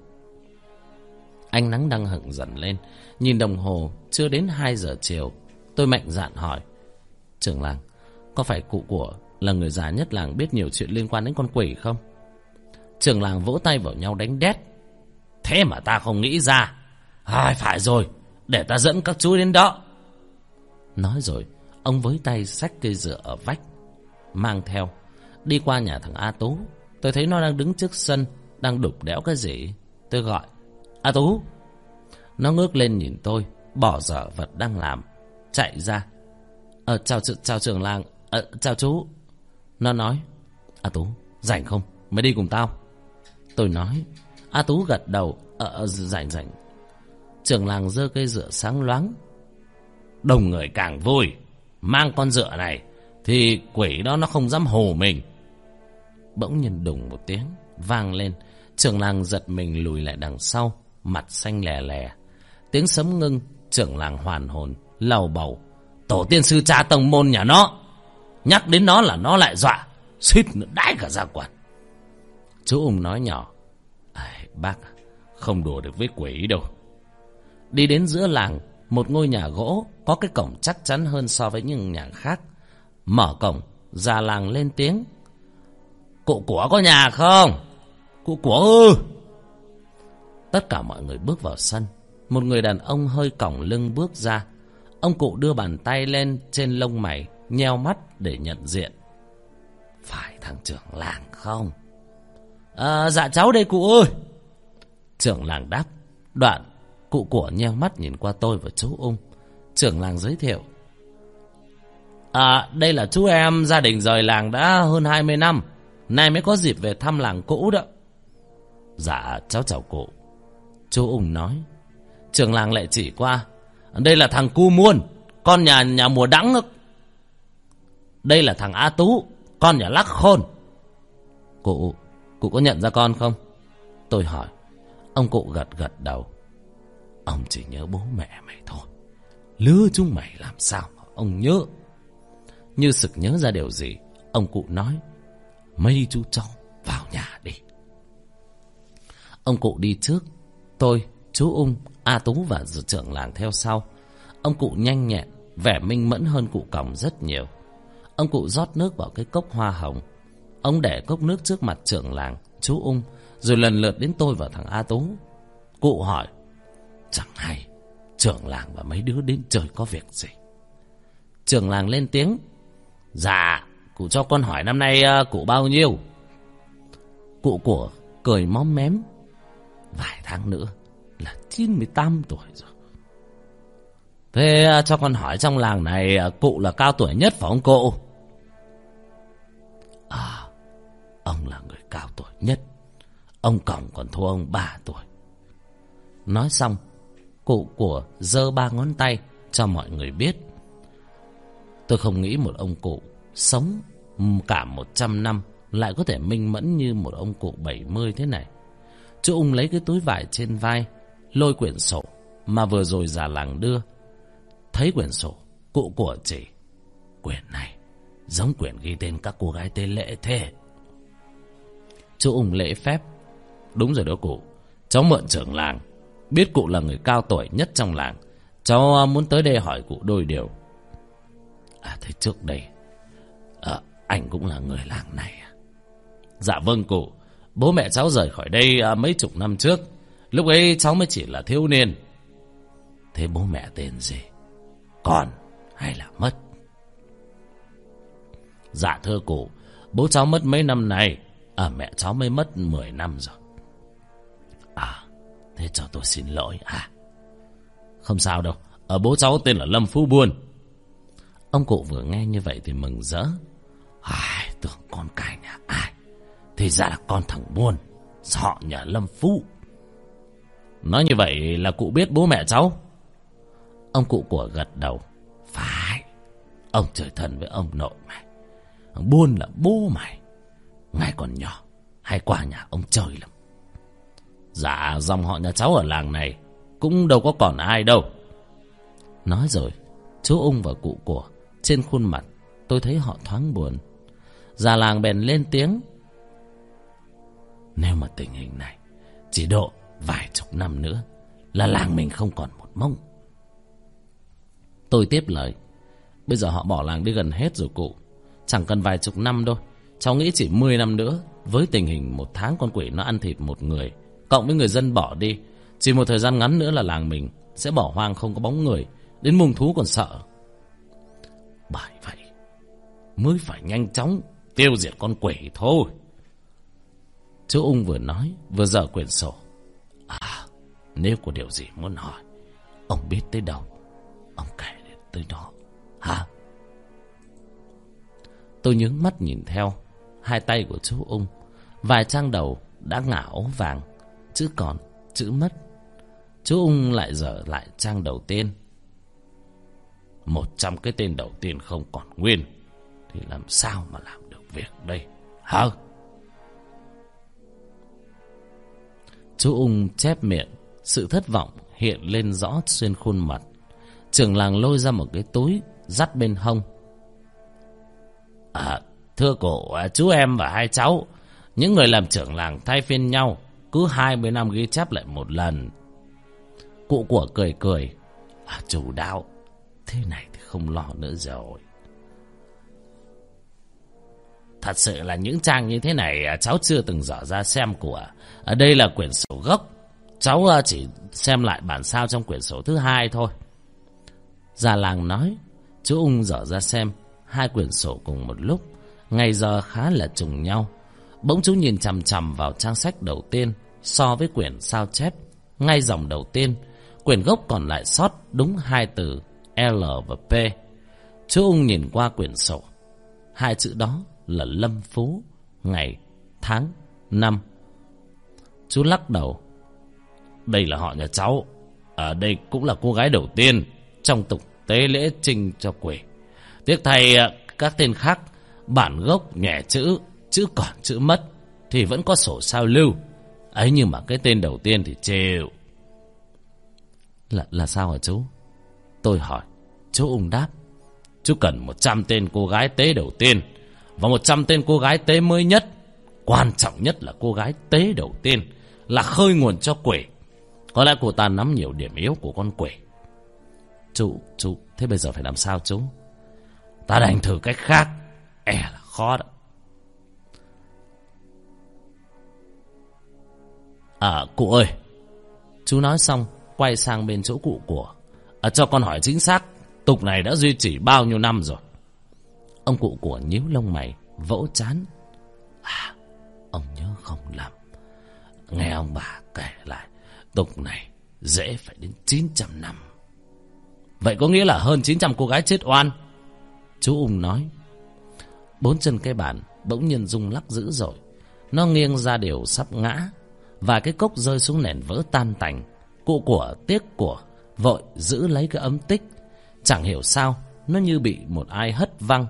Ánh nắng đang hửng dần lên. Nhìn đồng hồ chưa đến 2 giờ chiều. Tôi mạnh dạn hỏi, trưởng làng, có phải cụ của là người già nhất làng biết nhiều chuyện liên quan đến con quỷ không? Trưởng làng vỗ tay vào nhau đánh đét. Thế mà ta không nghĩ ra. Phải rồi, để ta dẫn các chú đến đó. Nói rồi ông với tay xách cây dựa ở vách mang theo. Đi qua nhà thằng A Tú. Tôi thấy nó đang đứng trước sân, đang đục đẽo cái gì. Tôi gọi, A Tú. Nó ngước lên nhìn tôi, bỏ dở vật đang làm, chạy ra. Chào trưởng làng. Chào chú. Nó nói, A Tú, rảnh không? Mày đi cùng tao. Tôi nói. A Tú gật đầu, rảnh. Trưởng làng giơ cây dựa sáng loáng. Đông người càng vui. Mang con dựa này thì quỷ đó nó không dám hù mình. Bỗng nhiên đùng một tiếng vang lên. Trưởng làng giật mình lùi lại đằng sau, mặt xanh lè lè. Tiếng sấm ngưng. Trưởng làng hoàn hồn, lầu bầu. Tổ tiên sư cha tông môn nhà nó, nhắc đến nó là nó lại dọa, suýt nữa đái cả ra quần. Chú Ung nói nhỏ, bác không đùa được với quỷ đâu. Đi đến giữa làng, một ngôi nhà gỗ có cái cổng chắc chắn hơn so với những nhà khác. Mở cổng, già làng lên tiếng, cụ của có nhà không? Cụ của ư? Tất cả mọi người bước vào sân. Một người đàn ông hơi còng lưng bước ra. Ông cụ đưa bàn tay lên trên lông mày, nheo mắt để nhận diện. Phải thằng trưởng làng không? Dạ cháu đây cụ ơi. Trưởng làng đáp. Đoạn cụ của nheo mắt nhìn qua tôi và chú Ung. Trưởng làng giới thiệu, đây là chú em gia đình rời làng đã hơn 20 năm, nay mới có dịp về thăm làng cũ đó. Dạ cháu chào cụ. Chú Ung nói. Trưởng làng lại chỉ qua, đây là thằng Cu Muôn, con nhà Mùa Đắng. Đây là thằng A Tú, con nhà Lắc Khôn. Cụ có nhận ra con không? Tôi hỏi. Ông cụ gật đầu. Ông chỉ nhớ bố mẹ mày thôi, lứa chúng mày làm sao mà ông nhớ. Như sực nhớ ra điều gì, ông cụ nói, mấy chú cháu vào nhà đi. Ông cụ đi trước. Tôi, chú Ung, A Tú và trưởng làng theo sau. Ông cụ nhanh nhẹn, vẻ minh mẫn hơn cụ còng rất nhiều. Ông cụ rót nước vào cái cốc hoa hồng. Ông để cốc nước trước mặt trưởng làng, chú Ung, rồi lần lượt đến tôi và thằng A Tú. Cụ hỏi: chẳng hay trưởng làng và mấy đứa đến chơi có việc gì? Trưởng làng lên tiếng: dạ, cụ cho con hỏi năm nay cụ bao nhiêu? Cụ của cười móm mém: vài tháng nữa là 98 tuổi rồi. Thế cho con hỏi trong làng này cụ là cao tuổi nhất phải không cụ? Ông là người cao tuổi nhất. Ông Còng còn thua ông 3 tuổi. Nói xong, cụ của giơ 3 ngón tay cho mọi người biết. Tôi không nghĩ một ông cụ sống cả 100 năm lại có thể minh mẫn như một ông cụ 70 thế này. Chú Ung lấy cái túi vải trên vai, lôi quyển sổ mà vừa rồi già làng đưa. Thấy quyển sổ, cụ của chỉ: quyển này giống quyển ghi tên các cô gái tế lễ thế. Chú Ung lễ phép: đúng rồi đó cụ, cháu mượn trưởng làng. Biết cụ là người cao tuổi nhất trong làng, cháu muốn tới đây hỏi cụ đôi điều. Thế trước đây anh cũng là người làng này à? Dạ vâng cụ. Bố mẹ cháu rời khỏi đây mấy chục năm trước. Lúc ấy cháu mới chỉ là thiếu niên. Thế bố mẹ tên gì? Còn hay là mất? Dạ thưa cụ, bố cháu mất mấy năm nay. Mẹ cháu mới mất 10 năm rồi. Thế cho tôi xin lỗi. Không sao đâu, bố cháu tên là Lâm Phú Buôn. Ông cụ vừa nghe như vậy thì mừng rỡ: tưởng con cái nhà ai, thì ra là con thằng Buôn, họ nhà Lâm Phú. Nói như vậy là cụ biết bố mẹ cháu? Ông cụ của gật đầu: phải, ông chơi thân với ông nội mày. Thằng Buôn là bố mày. Ngày còn nhỏ hay qua nhà ông chơi lắm. Dạ, dòng họ nhà cháu ở làng này cũng đâu có còn ai đâu. Nói rồi, chú Ung và cụ của trên khuôn mặt tôi thấy họ thoáng buồn. Già làng bèn lên tiếng: nếu mà tình hình này chỉ độ vài chục năm nữa là làng mình không còn một mông. Tôi tiếp lời: bây giờ họ bỏ làng đi gần hết rồi cụ. Chẳng cần vài chục năm đâu. Cháu nghĩ chỉ 10 năm nữa, với tình hình 1 tháng con quỷ nó ăn thịt một người, cộng với người dân bỏ đi, chỉ một thời gian ngắn nữa là làng mình sẽ bỏ hoang không có bóng người, đến mùng thú còn sợ. Bởi vậy mới phải nhanh chóng tiêu diệt con quỷ thôi. Chú Ung vừa nói vừa dở quyển sổ: nếu có điều gì muốn hỏi, ông biết tới đâu ông kể đến tới đó. Tôi nhướng mắt nhìn theo. Hai tay của chú Ung, vài trang đầu đã ngả ố vàng, chữ còn, chữ mất. Chú Ung lại dở lại trang đầu tiên. 100 cái tên đầu tiên không còn nguyên thì làm sao mà làm được việc đây hả? Chú Ung chép miệng, sự thất vọng hiện lên rõ trên khuôn mặt. Trưởng làng lôi ra một cái túi dắt bên hông. Thưa cụ, chú em và hai cháu, những người làm trưởng làng thay phiên nhau, cứ 20 năm ghi chép lại một lần. Cụ của cười cười: chủ đạo, thế này thì không lo nữa rồi. Thật sự là những trang như thế này cháu chưa từng dở ra xem của. Ở đây là quyển sổ gốc, cháu chỉ xem lại bản sao trong quyển sổ thứ 2 thôi. Già làng nói. Chú Ung dở ra xem 2 quyển sổ cùng một lúc, ngày giờ khá là trùng nhau. Bỗng chú nhìn chằm chằm vào trang sách đầu tiên so với quyển sao chép. Ngay dòng đầu tiên, quyển gốc còn lại sót đúng 2 từ L và P. Chú Ung nhìn qua quyển sổ, 2 chữ đó là Lâm Phú, ngày, tháng, năm. Chú lắc đầu: đây là họ nhà cháu. Ở đây cũng là cô gái đầu tiên trong tục tế lễ trinh cho quỷ. Tiếc thay các tên khác, bản gốc nhẹ chữ, chữ còn chữ mất thì vẫn có sổ sao lưu ấy, nhưng mà cái tên đầu tiên thì chịu. Là sao hả chú? Tôi hỏi. Chú Ung đáp: chú cần 100 tên cô gái tế đầu tiên và 100 tên cô gái tế mới nhất. Quan trọng nhất là cô gái tế đầu tiên là khơi nguồn cho quỷ. Có lẽ cô ta nắm nhiều điểm yếu của con quỷ. Chú, thế bây giờ phải làm sao chú? Ta đành thử cách khác. là khó đó. Cụ ơi. Chú nói xong quay sang bên chỗ cụ của. Cho con hỏi chính xác, tục này đã duy trì bao nhiêu năm rồi? Ông cụ của nhíu lông mày, vỗ trán. Ông nhớ không lầm, nghe ông bà kể lại, tục này dễ phải đến 900 năm. Vậy có nghĩa là hơn 900 cô gái chết oan? Chú Ung nói. Bốn chân cái bàn bỗng nhiên rung lắc dữ dội. Nó nghiêng ra đều sắp ngã, và cái cốc rơi xuống nền vỡ tan tành. Cụ của tiếc của vội giữ lấy cái ấm tích. Chẳng hiểu sao nó như bị một ai hất văng.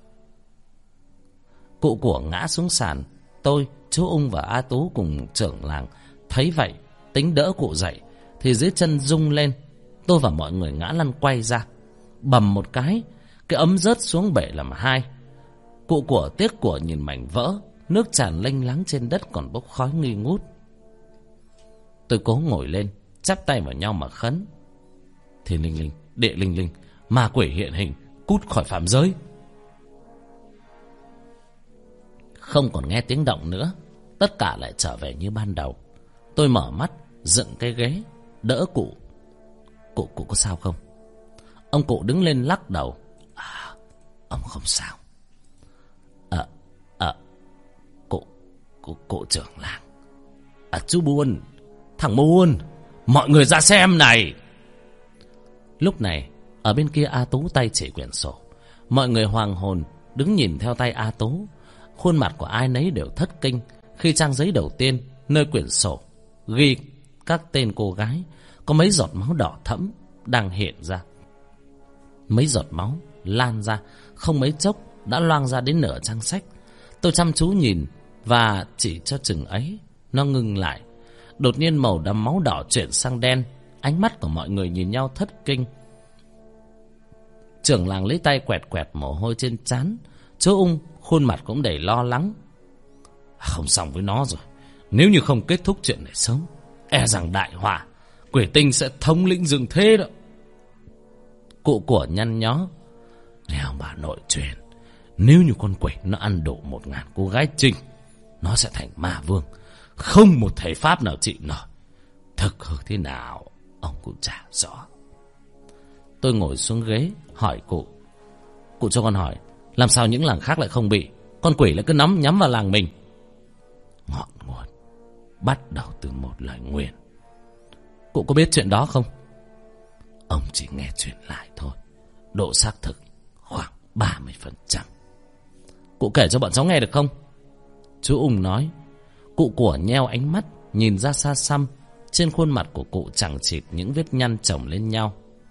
Cụ của ngã xuống sàn. Tôi, chú Ung và A Tú cùng trưởng làng thấy vậy, tính đỡ cụ dậy, thì dưới chân rung lên. Tôi và mọi người ngã lăn quay ra. Bầm một cái ấm rớt xuống bể làm hai. Cụ của tiếc của nhìn mảnh vỡ, nước tràn lênh láng trên đất còn bốc khói nghi ngút. Tôi cố ngồi lên, chắp tay vào nhau mà khấn. Thiên linh linh, địa linh linh, ma quỷ hiện hình, cút khỏi phạm giới. Không còn nghe tiếng động nữa, tất cả lại trở về như ban đầu. Tôi mở mắt, dựng cái ghế, đỡ cụ. Cụ có sao không? Ông cụ đứng lên lắc đầu. Ông không sao. Cụ trưởng làng. Chú Buôn, thằng Buôn, mọi người ra xem này. Lúc này ở bên kia A Tú tay chỉ quyển sổ. Mọi người hoàng hồn đứng nhìn theo tay A Tú. Khuôn mặt của ai nấy đều thất kinh khi trang giấy đầu tiên nơi quyển sổ ghi các tên cô gái có mấy giọt máu đỏ thẫm đang hiện ra. Mấy giọt máu lan ra, không mấy chốc đã loang ra đến nửa trang sách. Tôi chăm chú nhìn và chỉ cho chừng ấy nó ngừng lại. Đột nhiên màu đậm máu đỏ chuyển sang đen. Ánh mắt của mọi người nhìn nhau thất kinh. Trưởng làng lấy tay quẹt quẹt mồ hôi trên trán. Chú Ung khuôn mặt cũng đầy lo lắng. Không xong với nó rồi. Nếu như không kết thúc chuyện này sớm, e rằng đại họa, quỷ tinh sẽ thống lĩnh rừng thế đó. Cụ của nhăn nhó. Nghe ông bà nội truyền, nếu như con quỷ nó ăn độ 1000 cô gái trinh, nó sẽ thành ma vương, không một thầy pháp nào trị nổi. Thực hư thế nào ông cũng chả rõ. Tôi ngồi xuống ghế hỏi cụ. Cụ cho con hỏi, làm sao những làng khác lại không bị, con quỷ lại cứ nhắm vào làng mình? Ngọn nguồn bắt đầu từ một lời nguyền. Cụ có biết chuyện đó không? Ông chỉ nghe chuyện lại thôi, độ xác thực khoảng 30%. Cụ kể cho bọn cháu nghe được không? Chú Ung nói. Cụ của nheo ánh mắt nhìn ra xa xăm. Trên khuôn mặt của cụ chẳng chịt những vết nhăn chồng lên nhau.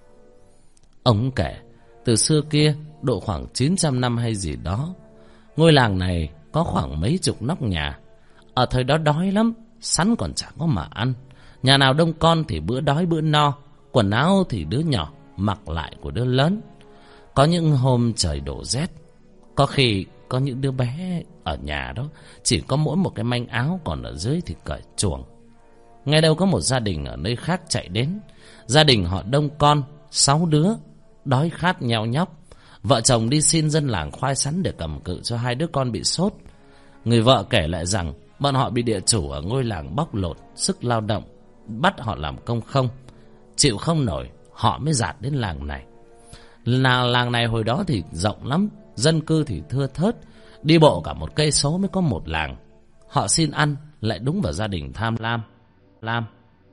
Ông kể từ xưa kia, độ khoảng 900 năm hay gì đó, ngôi làng này có khoảng mấy chục nóc nhà. Ở thời đó đói lắm, sắn còn chẳng có mà ăn. Nhà nào đông con thì bữa đói bữa no, quần áo thì đứa nhỏ mặc lại của đứa lớn. Có những hôm trời đổ rét, có khi có những đứa bé ở nhà đó chỉ có mỗi một cái manh áo, còn ở dưới thì cởi chuồng. Ngày đâu có một gia đình ở nơi khác chạy đến. Gia đình họ đông con, 6 đứa, đói khát nheo nhóc. Vợ chồng đi xin dân làng khoai sắn để cầm cự cho 2 đứa con bị sốt. Người vợ kể lại rằng bọn họ bị địa chủ ở ngôi làng bóc lột sức lao động, bắt họ làm công không. Chịu không nổi, họ mới dạt đến làng này. Làng này hồi đó thì rộng lắm, dân cư thì thưa thớt, đi bộ cả 1 cây số mới có một làng. Họ xin ăn lại đúng vào gia đình tham lam.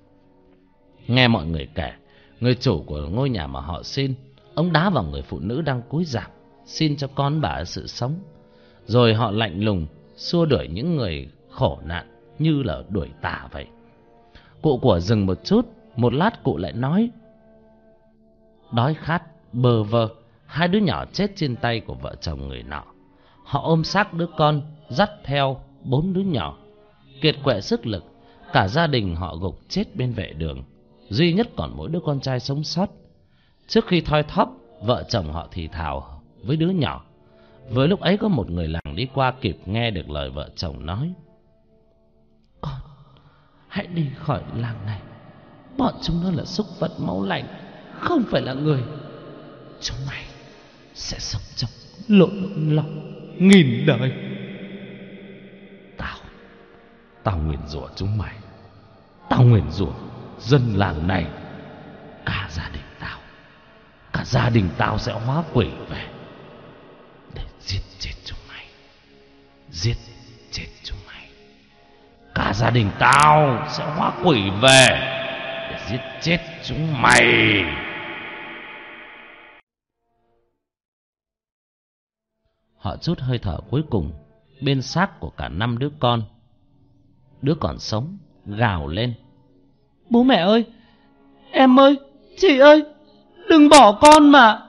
Nghe mọi người kể, người chủ của ngôi nhà mà họ xin, ông đá vào người phụ nữ đang cúi rạp xin cho con bà sự sống. Rồi họ lạnh lùng xua đuổi những người khổ nạn như là đuổi tà vậy. Cụ của dừng một chút, một lát cụ lại nói. Đói khát, bơ vơ, 2 đứa nhỏ chết trên tay của vợ chồng người nọ. Họ ôm xác đứa con, dắt theo 4 đứa nhỏ. Kiệt quệ sức lực, cả gia đình họ gục chết bên vệ đường. Duy nhất còn mỗi đứa con trai sống sót. Trước khi thoi thóp, vợ chồng họ thì thào với đứa nhỏ. Với lúc ấy có một người làng đi qua kịp nghe được lời vợ chồng nói. Con, hãy đi khỏi làng này. Bọn chúng nó là súc vật máu lạnh, không phải là người. Chúng mày sẽ sống trong lộn lọc nghìn đời. Tao nguyền rủa chúng mày. Tao nguyền rủa dân làng này. Cả gia đình tao sẽ hóa quỷ về để giết chết chúng mày. Giết chết chúng mày. Cả gia đình tao sẽ hóa quỷ về để giết chết chúng mày. Họ trút hơi thở cuối cùng bên xác của cả 5 đứa con. Đứa còn sống gào lên: Bố mẹ ơi, em ơi, chị ơi, đừng bỏ con mà.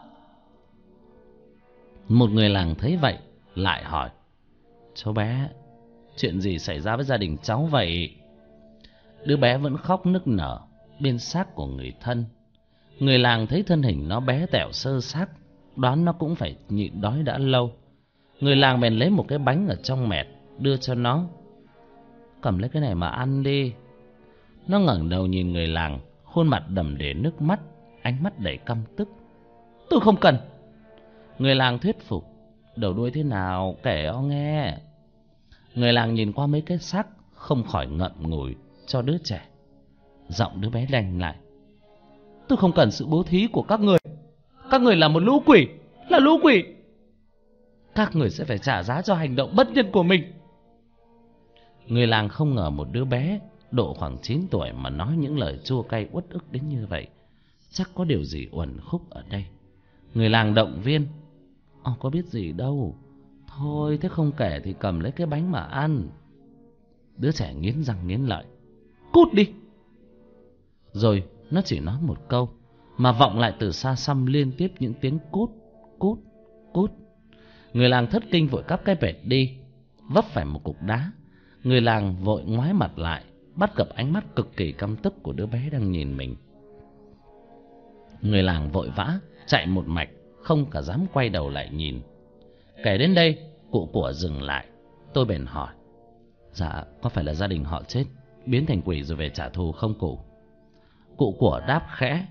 Một người làng thấy vậy lại hỏi: Cháu bé, chuyện gì xảy ra với gia đình cháu vậy? Đứa bé vẫn khóc nức nở bên xác của người thân. Người làng thấy thân hình nó bé tẹo sơ xác, đoán nó cũng phải nhịn đói đã lâu. Người làng bèn lấy một cái bánh ở trong mẹt đưa cho nó: Cầm lấy cái này mà ăn đi. Nó ngẩng đầu nhìn người làng, khuôn mặt đầm đìa nước mắt, ánh mắt đầy căm tức. Tôi không cần. Người làng thuyết phục: Đầu đuôi thế nào kể o nghe. Người làng nhìn qua mấy cái xác không khỏi ngậm ngùi cho đứa trẻ. Giọng đứa bé đanh lại: Tôi không cần sự bố thí của các người. Các người là một lũ quỷ, là lũ quỷ. Các người sẽ phải trả giá cho hành động bất nhân của mình. Người làng không ngờ một đứa bé độ khoảng 9 tuổi mà nói những lời chua cay uất ức đến như vậy. Chắc có điều gì uẩn khúc ở đây. Người làng động viên: Ông có biết gì đâu. Thôi thế không kể thì cầm lấy cái bánh mà ăn. Đứa trẻ nghiến răng nghiến lợi: Cút đi. Rồi nó chỉ nói một câu mà vọng lại từ xa xăm liên tiếp những tiếng cút, cút, cút. Người làng thất kinh vội cắp cái bệt đi. Vấp phải một cục đá, người làng vội ngoái mặt lại, bắt gặp ánh mắt cực kỳ căm tức của đứa bé đang nhìn mình. Người làng vội vã chạy một mạch, không cả dám quay đầu lại nhìn. Kể đến đây, cụ của dừng lại. Tôi bèn hỏi: Dạ, có phải là gia đình họ chết, biến thành quỷ rồi về trả thù không cụ? Cụ của đáp khẽ: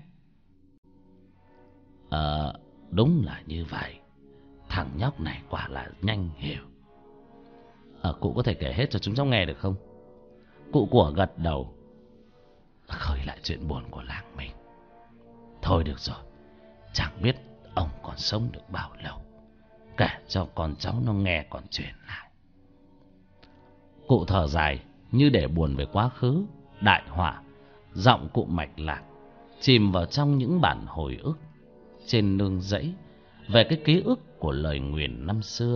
Đúng là như vậy. Thằng nhóc này quả là nhanh hiểu. Cụ có thể kể hết cho chúng cháu nghe được không? Cụ của gật đầu: Khơi lại chuyện buồn của làng mình. Thôi được rồi, chẳng biết ông còn sống được bao lâu. Kể cho con cháu nó nghe còn chuyện lại. Cụ thở dài như để buồn về quá khứ, đại họa. Giọng cụ mạch lạc, chìm vào trong những bản hồi ức trên nương rẫy về cái ký ức của lời nguyền năm xưa.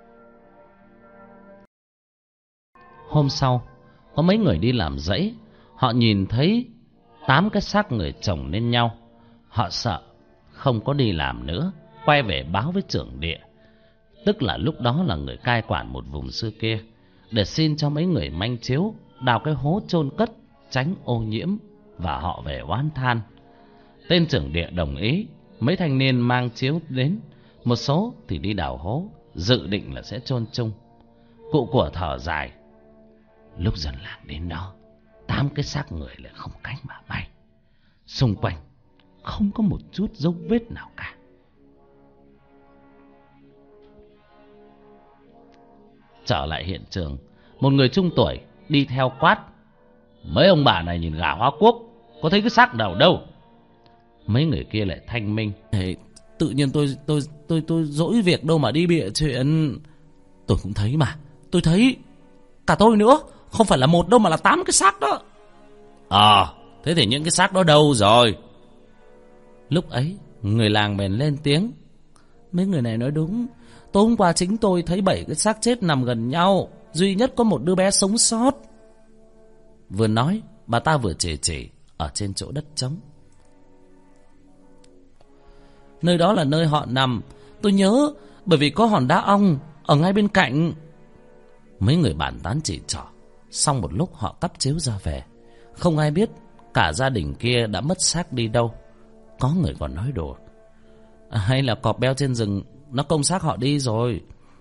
Hôm sau, có mấy người đi làm rẫy. Họ nhìn thấy 8 cái xác người chồng lên nhau. Họ sợ, không có đi làm nữa, quay về báo với trưởng địa, tức là lúc đó là người cai quản một vùng xưa kia, để xin cho mấy người manh chiếu đào cái hố chôn cất, tránh ô nhiễm, và họ về oán than. Tên trưởng địa đồng ý. Mấy thanh niên mang chiếu đến, một số thì đi đào hố, dự định là sẽ chôn chung. Cụ của thở dài: Lúc dân làng đến đó, 8 cái xác người lại không cánh mà bay. Xung quanh không có một chút dấu vết nào cả. Trở lại hiện trường, một người trung tuổi đi theo quát: Mấy ông bà này nhìn gà Hoa Quốc, có thấy cái xác nào đâu? Mấy người kia lại thanh minh: Tự nhiên tôi dỗi việc đâu mà đi bịa chuyện. Tôi cũng thấy mà, tôi thấy. Cả tôi nữa, không phải là một đâu mà là 8 cái xác đó. Thế thì những cái xác đó đâu rồi? Lúc ấy, người làng bèn lên tiếng: Mấy người này nói đúng. Tối hôm qua chính tôi thấy 7 cái xác chết nằm gần nhau, duy nhất có một đứa bé sống sót. Vừa nói, bà ta vừa chỉ ở trên chỗ đất trống. Nơi đó là nơi họ nằm, tôi nhớ, bởi vì có hòn đá ong ở ngay bên cạnh. Mấy người bàn tán chỉ trỏ. Xong một lúc họ cắp chiếu ra về. Không ai biết cả gia đình kia đã mất xác đi đâu. Có người còn nói đùa: Hay là cọp beo trên rừng nó công xác họ đi rồi.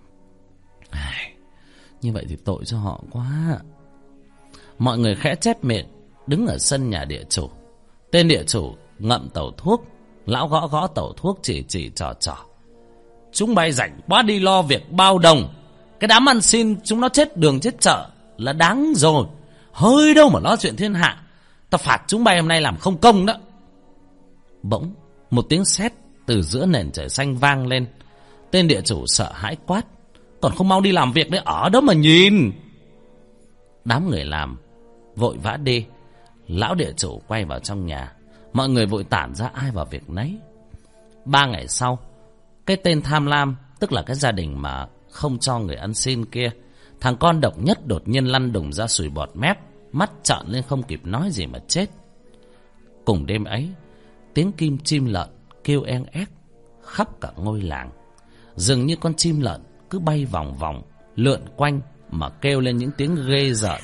Như vậy thì tội cho họ quá. Mọi người khẽ chép miệng, đứng ở sân nhà địa chủ. Tên địa chủ ngậm tẩu thuốc. Lão gõ tẩu thuốc, chỉ trò. chúng bay rảnh quá đi lo việc bao đồng. Cái đám ăn xin chúng nó chết đường chết chợ là đáng rồi. Hơi đâu mà lo chuyện thiên hạ. Ta phạt chúng bay hôm nay làm không công đó. Bỗng một tiếng sét từ giữa nền trời xanh vang lên. Tên địa chủ sợ hãi quát: còn không mau đi làm việc đấy, ở đó mà nhìn. Đám người làm vội vã đi. Lão địa chủ quay vào trong nhà. Mọi người vội tản ra ai vào việc nấy. 3 ngày sau, cái tên tham lam, tức là cái gia đình mà không cho người ăn xin kia, thằng con độc nhất đột nhiên lăn đùng ra sùi bọt mép, mắt trợn lên không kịp nói gì mà chết. Cùng đêm ấy, tiếng kim chim lợn kêu eng ép khắp cả ngôi làng. Dường như con chim lợn cứ bay vòng vòng, lượn quanh mà kêu lên những tiếng ghê rợn.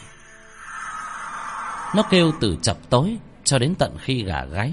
Nó kêu từ chập tối cho đến tận khi gà gáy.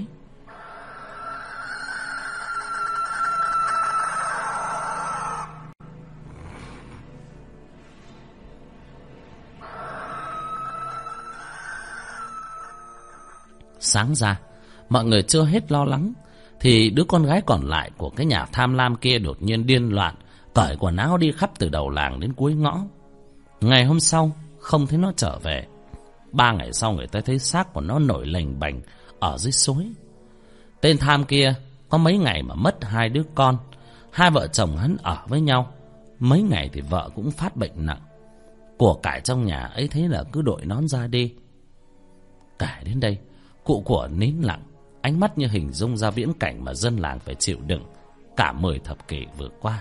Sáng ra, mọi người chưa hết lo lắng thì đứa con gái còn lại của cái nhà tham lam kia đột nhiên điên loạn, cởi quần áo đi khắp từ đầu làng đến cuối ngõ. Ngày hôm sau không thấy nó trở về. 3 ngày sau người ta thấy xác của nó nổi lềnh bềnh ở dưới suối. Tên tham kia có mấy ngày mà mất 2 đứa con. 2 vợ chồng hắn ở với nhau. Mấy ngày thì vợ cũng phát bệnh nặng. Của cải trong nhà ấy thế là cứ đội nón ra đi. Kể đến đây, cụ của nín lặng, ánh mắt như hình dung ra viễn cảnh mà dân làng phải chịu đựng cả 10 thập kỷ vừa qua.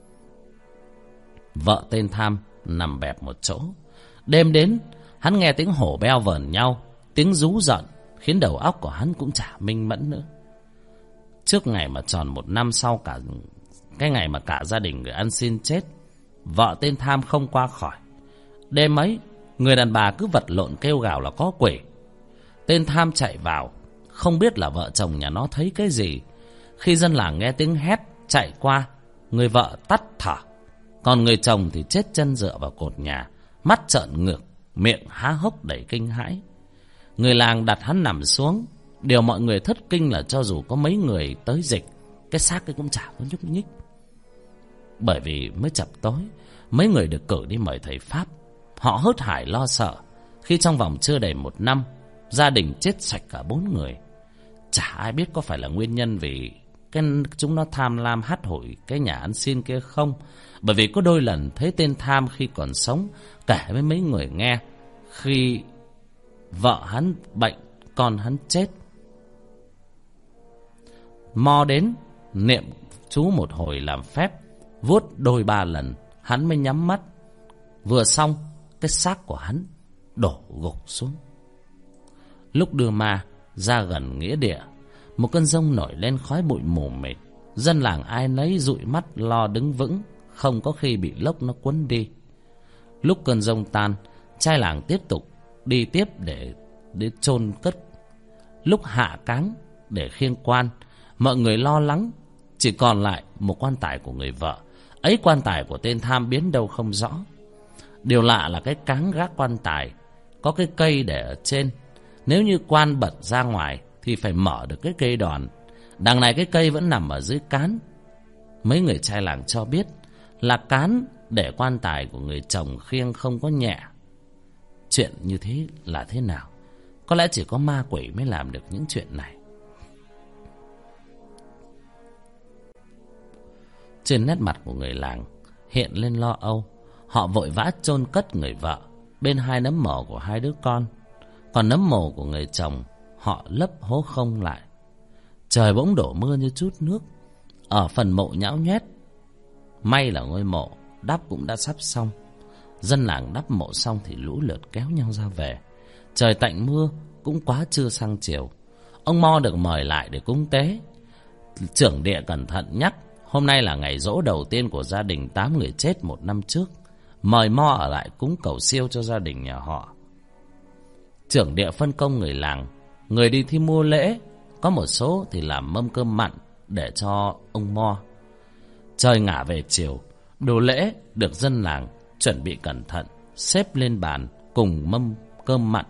Vợ tên tham nằm bẹp một chỗ. Đêm đến, hắn nghe tiếng hổ beo vờn nhau, tiếng rú giận, khiến đầu óc của hắn cũng chả minh mẫn nữa. Trước ngày mà tròn 1 năm sau cái ngày mà cả gia đình người ăn xin chết, vợ tên tham không qua khỏi. Đêm ấy, người đàn bà cứ vật lộn kêu gào là có quỷ. Tên tham chạy vào, không biết là vợ chồng nhà nó thấy cái gì. Khi dân làng nghe tiếng hét chạy qua, người vợ tắt thở, còn người chồng thì chết chân dựa vào cột nhà, mắt trợn ngược, miệng há hốc đầy kinh hãi. Người làng đặt hắn nằm xuống. Điều mọi người thất kinh là cho dù có mấy người tới dịch, cái xác ấy cũng chả có nhúc nhích. Bởi vì mới chập tối, mấy người được cử đi mời thầy pháp. Họ hớt hải lo sợ khi trong vòng chưa đầy 1 năm, gia đình chết sạch cả 4 người. Chả ai biết có phải là nguyên nhân vì chúng nó tham lam hắt hủi cái nhà ăn xin kia không. Bởi vì có đôi lần thấy tên tham khi còn sống kể với mấy người nghe, khi vợ hắn bệnh, con hắn chết, Mo đến niệm chú một hồi làm phép, vuốt đôi 3 lần hắn mới nhắm mắt. Vừa xong, cái xác của hắn đổ gục xuống. Lúc đưa ma ra gần nghĩa địa, một cơn giông nổi lên khói bụi mù mịt. Dân làng ai nấy dụi mắt lo đứng vững, không có khi bị lốc nó cuốn đi. Lúc cơn giông tan, trai làng tiếp tục đi tiếp để chôn cất. Lúc hạ cáng để khiêng quan, mọi người lo lắng. Chỉ còn lại một quan tài của người vợ. Ấy quan tài của tên tham biến đâu không rõ. Điều lạ là cái cáng gác quan tài có cái cây để ở trên. Nếu như quan bật ra ngoài thì phải mở được cái cây đòn. Đằng này cái cây vẫn nằm ở dưới cán. Mấy người trai làng cho biết là cán để quan tài của người chồng khiêng không có nhẹ. Chuyện như thế là thế nào? Có lẽ chỉ có ma quỷ mới làm được những chuyện này. Trên nét mặt của người làng hiện lên lo âu. Họ vội vã chôn cất người vợ bên 2 nấm mồ của 2 đứa con. Còn nấm mồ của người chồng họ lấp hố không lại. Trời bỗng đổ mưa như chút nước. Ở phần mộ nhão nhoét, may là ngôi mộ đắp cũng đã sắp xong. Dân làng đắp mộ xong thì lũ lượt kéo nhau ra về. Trời tạnh mưa, cũng quá trưa sang chiều. Ông Mo được mời lại để cúng tế. Trưởng địa cẩn thận nhắc hôm nay là ngày giỗ đầu tiên của gia đình 8 người chết 1 năm trước. Mời Mo ở lại cúng cầu siêu cho gia đình nhà họ. Trưởng địa phân công người làng, người đi thi mua lễ, có một số thì làm mâm cơm mặn để cho ông Mo. Trời ngả về chiều, đồ lễ được dân làng chuẩn bị cẩn thận, xếp lên bàn cùng mâm cơm mặn.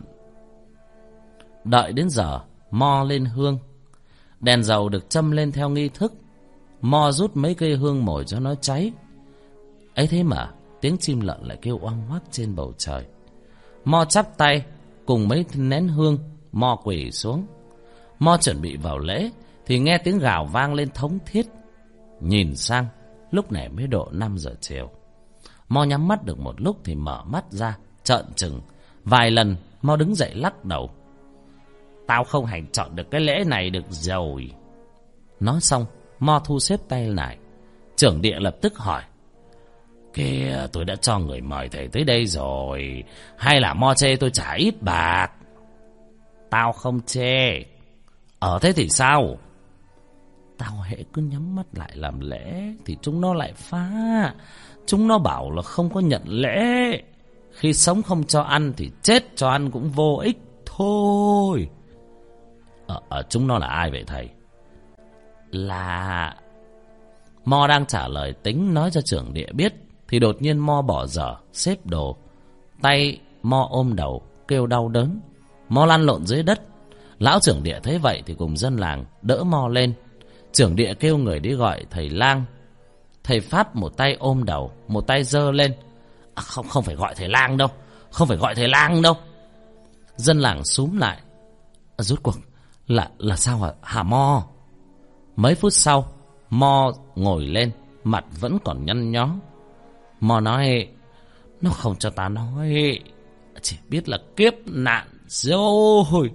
Đợi đến giờ Mo lên hương, đèn dầu được châm lên theo nghi thức. Mo rút mấy cây hương mồi cho nó cháy. Ấy thế mà tiếng chim lợn lại kêu oang oác trên bầu trời. Mo chắp tay cùng mấy nén hương. Mo quỳ xuống. Mo chuẩn bị vào lễ thì nghe tiếng gào vang lên thống thiết. Nhìn sang, lúc này mới độ 5 giờ chiều. Mo nhắm mắt được một lúc thì mở mắt ra, trợn trừng. Vài lần Mo đứng dậy lắc đầu. Tao không hành chọn được cái lễ này được rồi. Nói xong, Mo thu xếp tay lại. Trưởng địa lập tức hỏi. Kìa, tôi đã cho người mời thầy tới đây rồi. Hay là Mo chê tôi trả ít bạc? Tao không chê. Thế thì sao? Tao hễ cứ nhắm mắt lại làm lễ thì chúng nó lại phá. Chúng nó bảo là không có nhận lễ. Khi sống không cho ăn thì chết cho ăn cũng vô ích thôi. Chúng nó là ai vậy thầy? Là... Mo đang trả lời tính nói cho trưởng địa biết thì đột nhiên Mo bỏ dở xếp đồ. Tay Mo ôm đầu kêu đau đớn. Mo lăn lộn dưới đất. Lão trưởng địa thấy vậy thì cùng dân làng đỡ Mo lên. Trưởng địa kêu người đi gọi thầy lang. Thầy Pháp một tay ôm đầu, một tay giơ lên. Không phải gọi thầy lang đâu. Không phải gọi thầy lang đâu. Dân làng xúm lại. Rốt cuộc là sao hả Mo? Mấy phút sau, Mo ngồi lên, mặt vẫn còn nhăn nhó. Mo nói, nó không cho ta nói, chỉ biết là kiếp nạn rồi.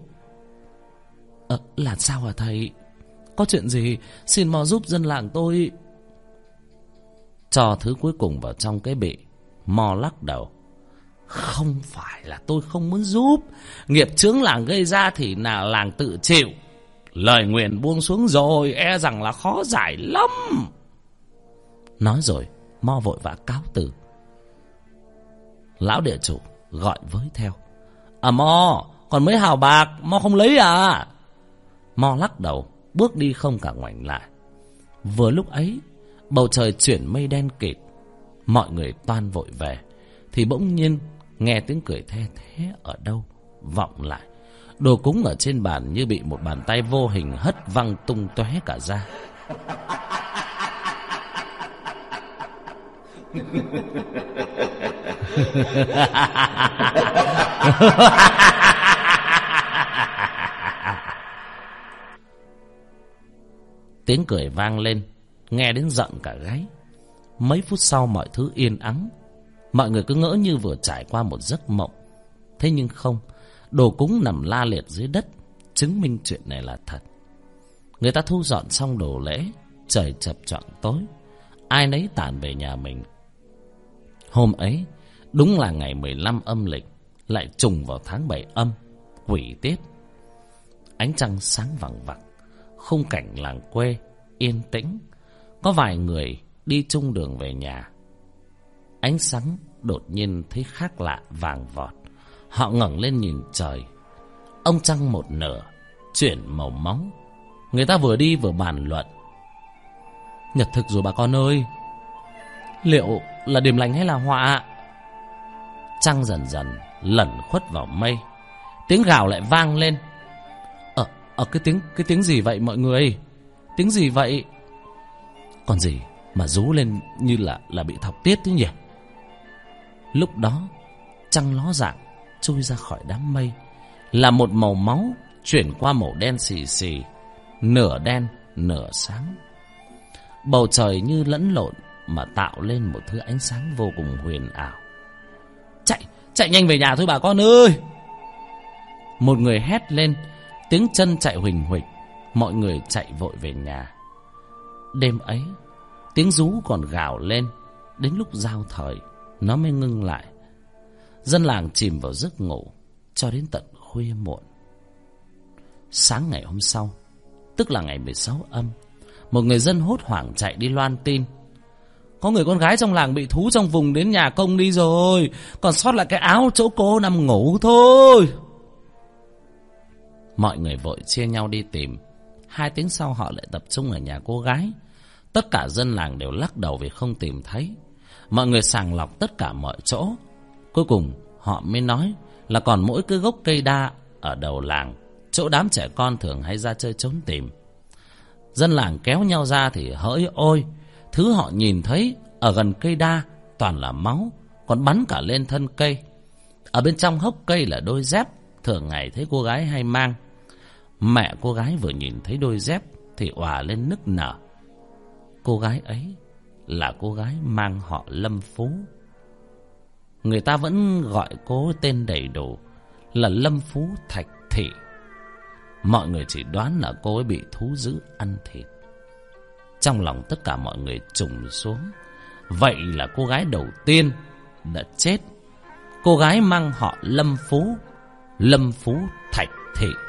Là sao hả thầy? Có chuyện gì? Xin Mo giúp dân làng tôi. Cho thứ cuối cùng vào trong cái bị. Mo lắc đầu. Không phải là tôi không muốn giúp. Nghiệp chướng làng gây ra thì là làng tự chịu. Lời nguyền buông xuống rồi, e rằng là khó giải lắm. Nói rồi, Mo vội vã cáo từ. Lão địa chủ gọi với theo. Mo, còn mấy hào bạc, Mo không lấy à? Mo lắc đầu, bước đi không cả ngoảnh lại. Vừa lúc ấy, bầu trời chuyển mây đen kịt. Mọi người toan vội về thì bỗng nhiên nghe tiếng cười the thế ở đâu vọng lại. Đồ cúng ở trên bàn như bị một bàn tay vô hình hất văng tung tóe cả ra. Tiếng cười vang lên, nghe đến giận cả gáy. Mấy phút sau mọi thứ yên ắng. Mọi người cứ ngỡ như vừa trải qua một giấc mộng. Thế nhưng không, đồ cúng nằm la liệt dưới đất, chứng minh chuyện này là thật. Người ta thu dọn xong đồ lễ, trời chập choạng tối, ai nấy tản về nhà mình. Hôm ấy đúng là ngày 15 âm lịch, lại trùng vào tháng 7 âm, quỷ tiết. Ánh trăng sáng vằng vặc, khung cảnh làng quê yên tĩnh. Có vài người đi chung đường về nhà. Ánh sáng đột nhiên thấy khác lạ vàng vọt. Họ ngẩng lên nhìn trời. Ông trăng một nửa chuyển màu máu. Người ta vừa đi vừa bàn luận. Nhật thực rồi bà con ơi. Liệu là điềm lành hay là họa? Trăng dần dần lẩn khuất vào mây. Tiếng gào lại vang lên. Cái tiếng gì vậy mọi người? Tiếng gì vậy? Con gì mà rú lên như là bị thọc tiết thế nhỉ? Lúc đó trăng ló dạng trôi ra khỏi đám mây, là một màu máu chuyển qua màu đen xì xì, nửa đen nửa sáng. Bầu trời như lẫn lộn mà tạo lên một thứ ánh sáng vô cùng huyền ảo. Chạy nhanh về nhà thôi bà con ơi! Một người hét lên, tiếng chân chạy huỳnh huỳnh. Mọi người chạy vội về nhà. Đêm ấy tiếng rú còn gào lên. Đến lúc giao thời nó mới ngưng lại. Dân làng chìm vào giấc ngủ cho đến tận khuya muộn. Sáng ngày hôm sau, tức là ngày 16 âm, một người dân hốt hoảng chạy đi loan tin. Có người con gái trong làng bị thú trong vùng đến nhà công đi rồi, còn sót lại cái áo chỗ cô nằm ngủ thôi. Mọi người vội chia nhau đi tìm. 2 tiếng sau họ lại tập trung ở nhà cô gái. Tất cả dân làng đều lắc đầu vì không tìm thấy. Mọi người sàng lọc tất cả mọi chỗ. Cuối cùng họ mới nói là còn mỗi cái gốc cây đa ở đầu làng, chỗ đám trẻ con thường hay ra chơi trốn tìm. Dân làng kéo nhau ra thì hỡi ôi, thứ họ nhìn thấy ở gần cây đa toàn là máu, còn bắn cả lên thân cây. Ở bên trong hốc cây là đôi dép thường ngày thấy cô gái hay mang. Mẹ cô gái vừa nhìn thấy đôi dép thì òa lên nức nở. Cô gái ấy là cô gái mang họ Lâm Phú. Người ta vẫn gọi cô tên đầy đủ là Lâm Phú Thạch Thị. Mọi người chỉ đoán là cô ấy bị thú dữ ăn thịt. Trong lòng tất cả mọi người trùng xuống. Vậy là cô gái đầu tiên đã chết. Cô gái mang họ Lâm Phú Thạch Thị.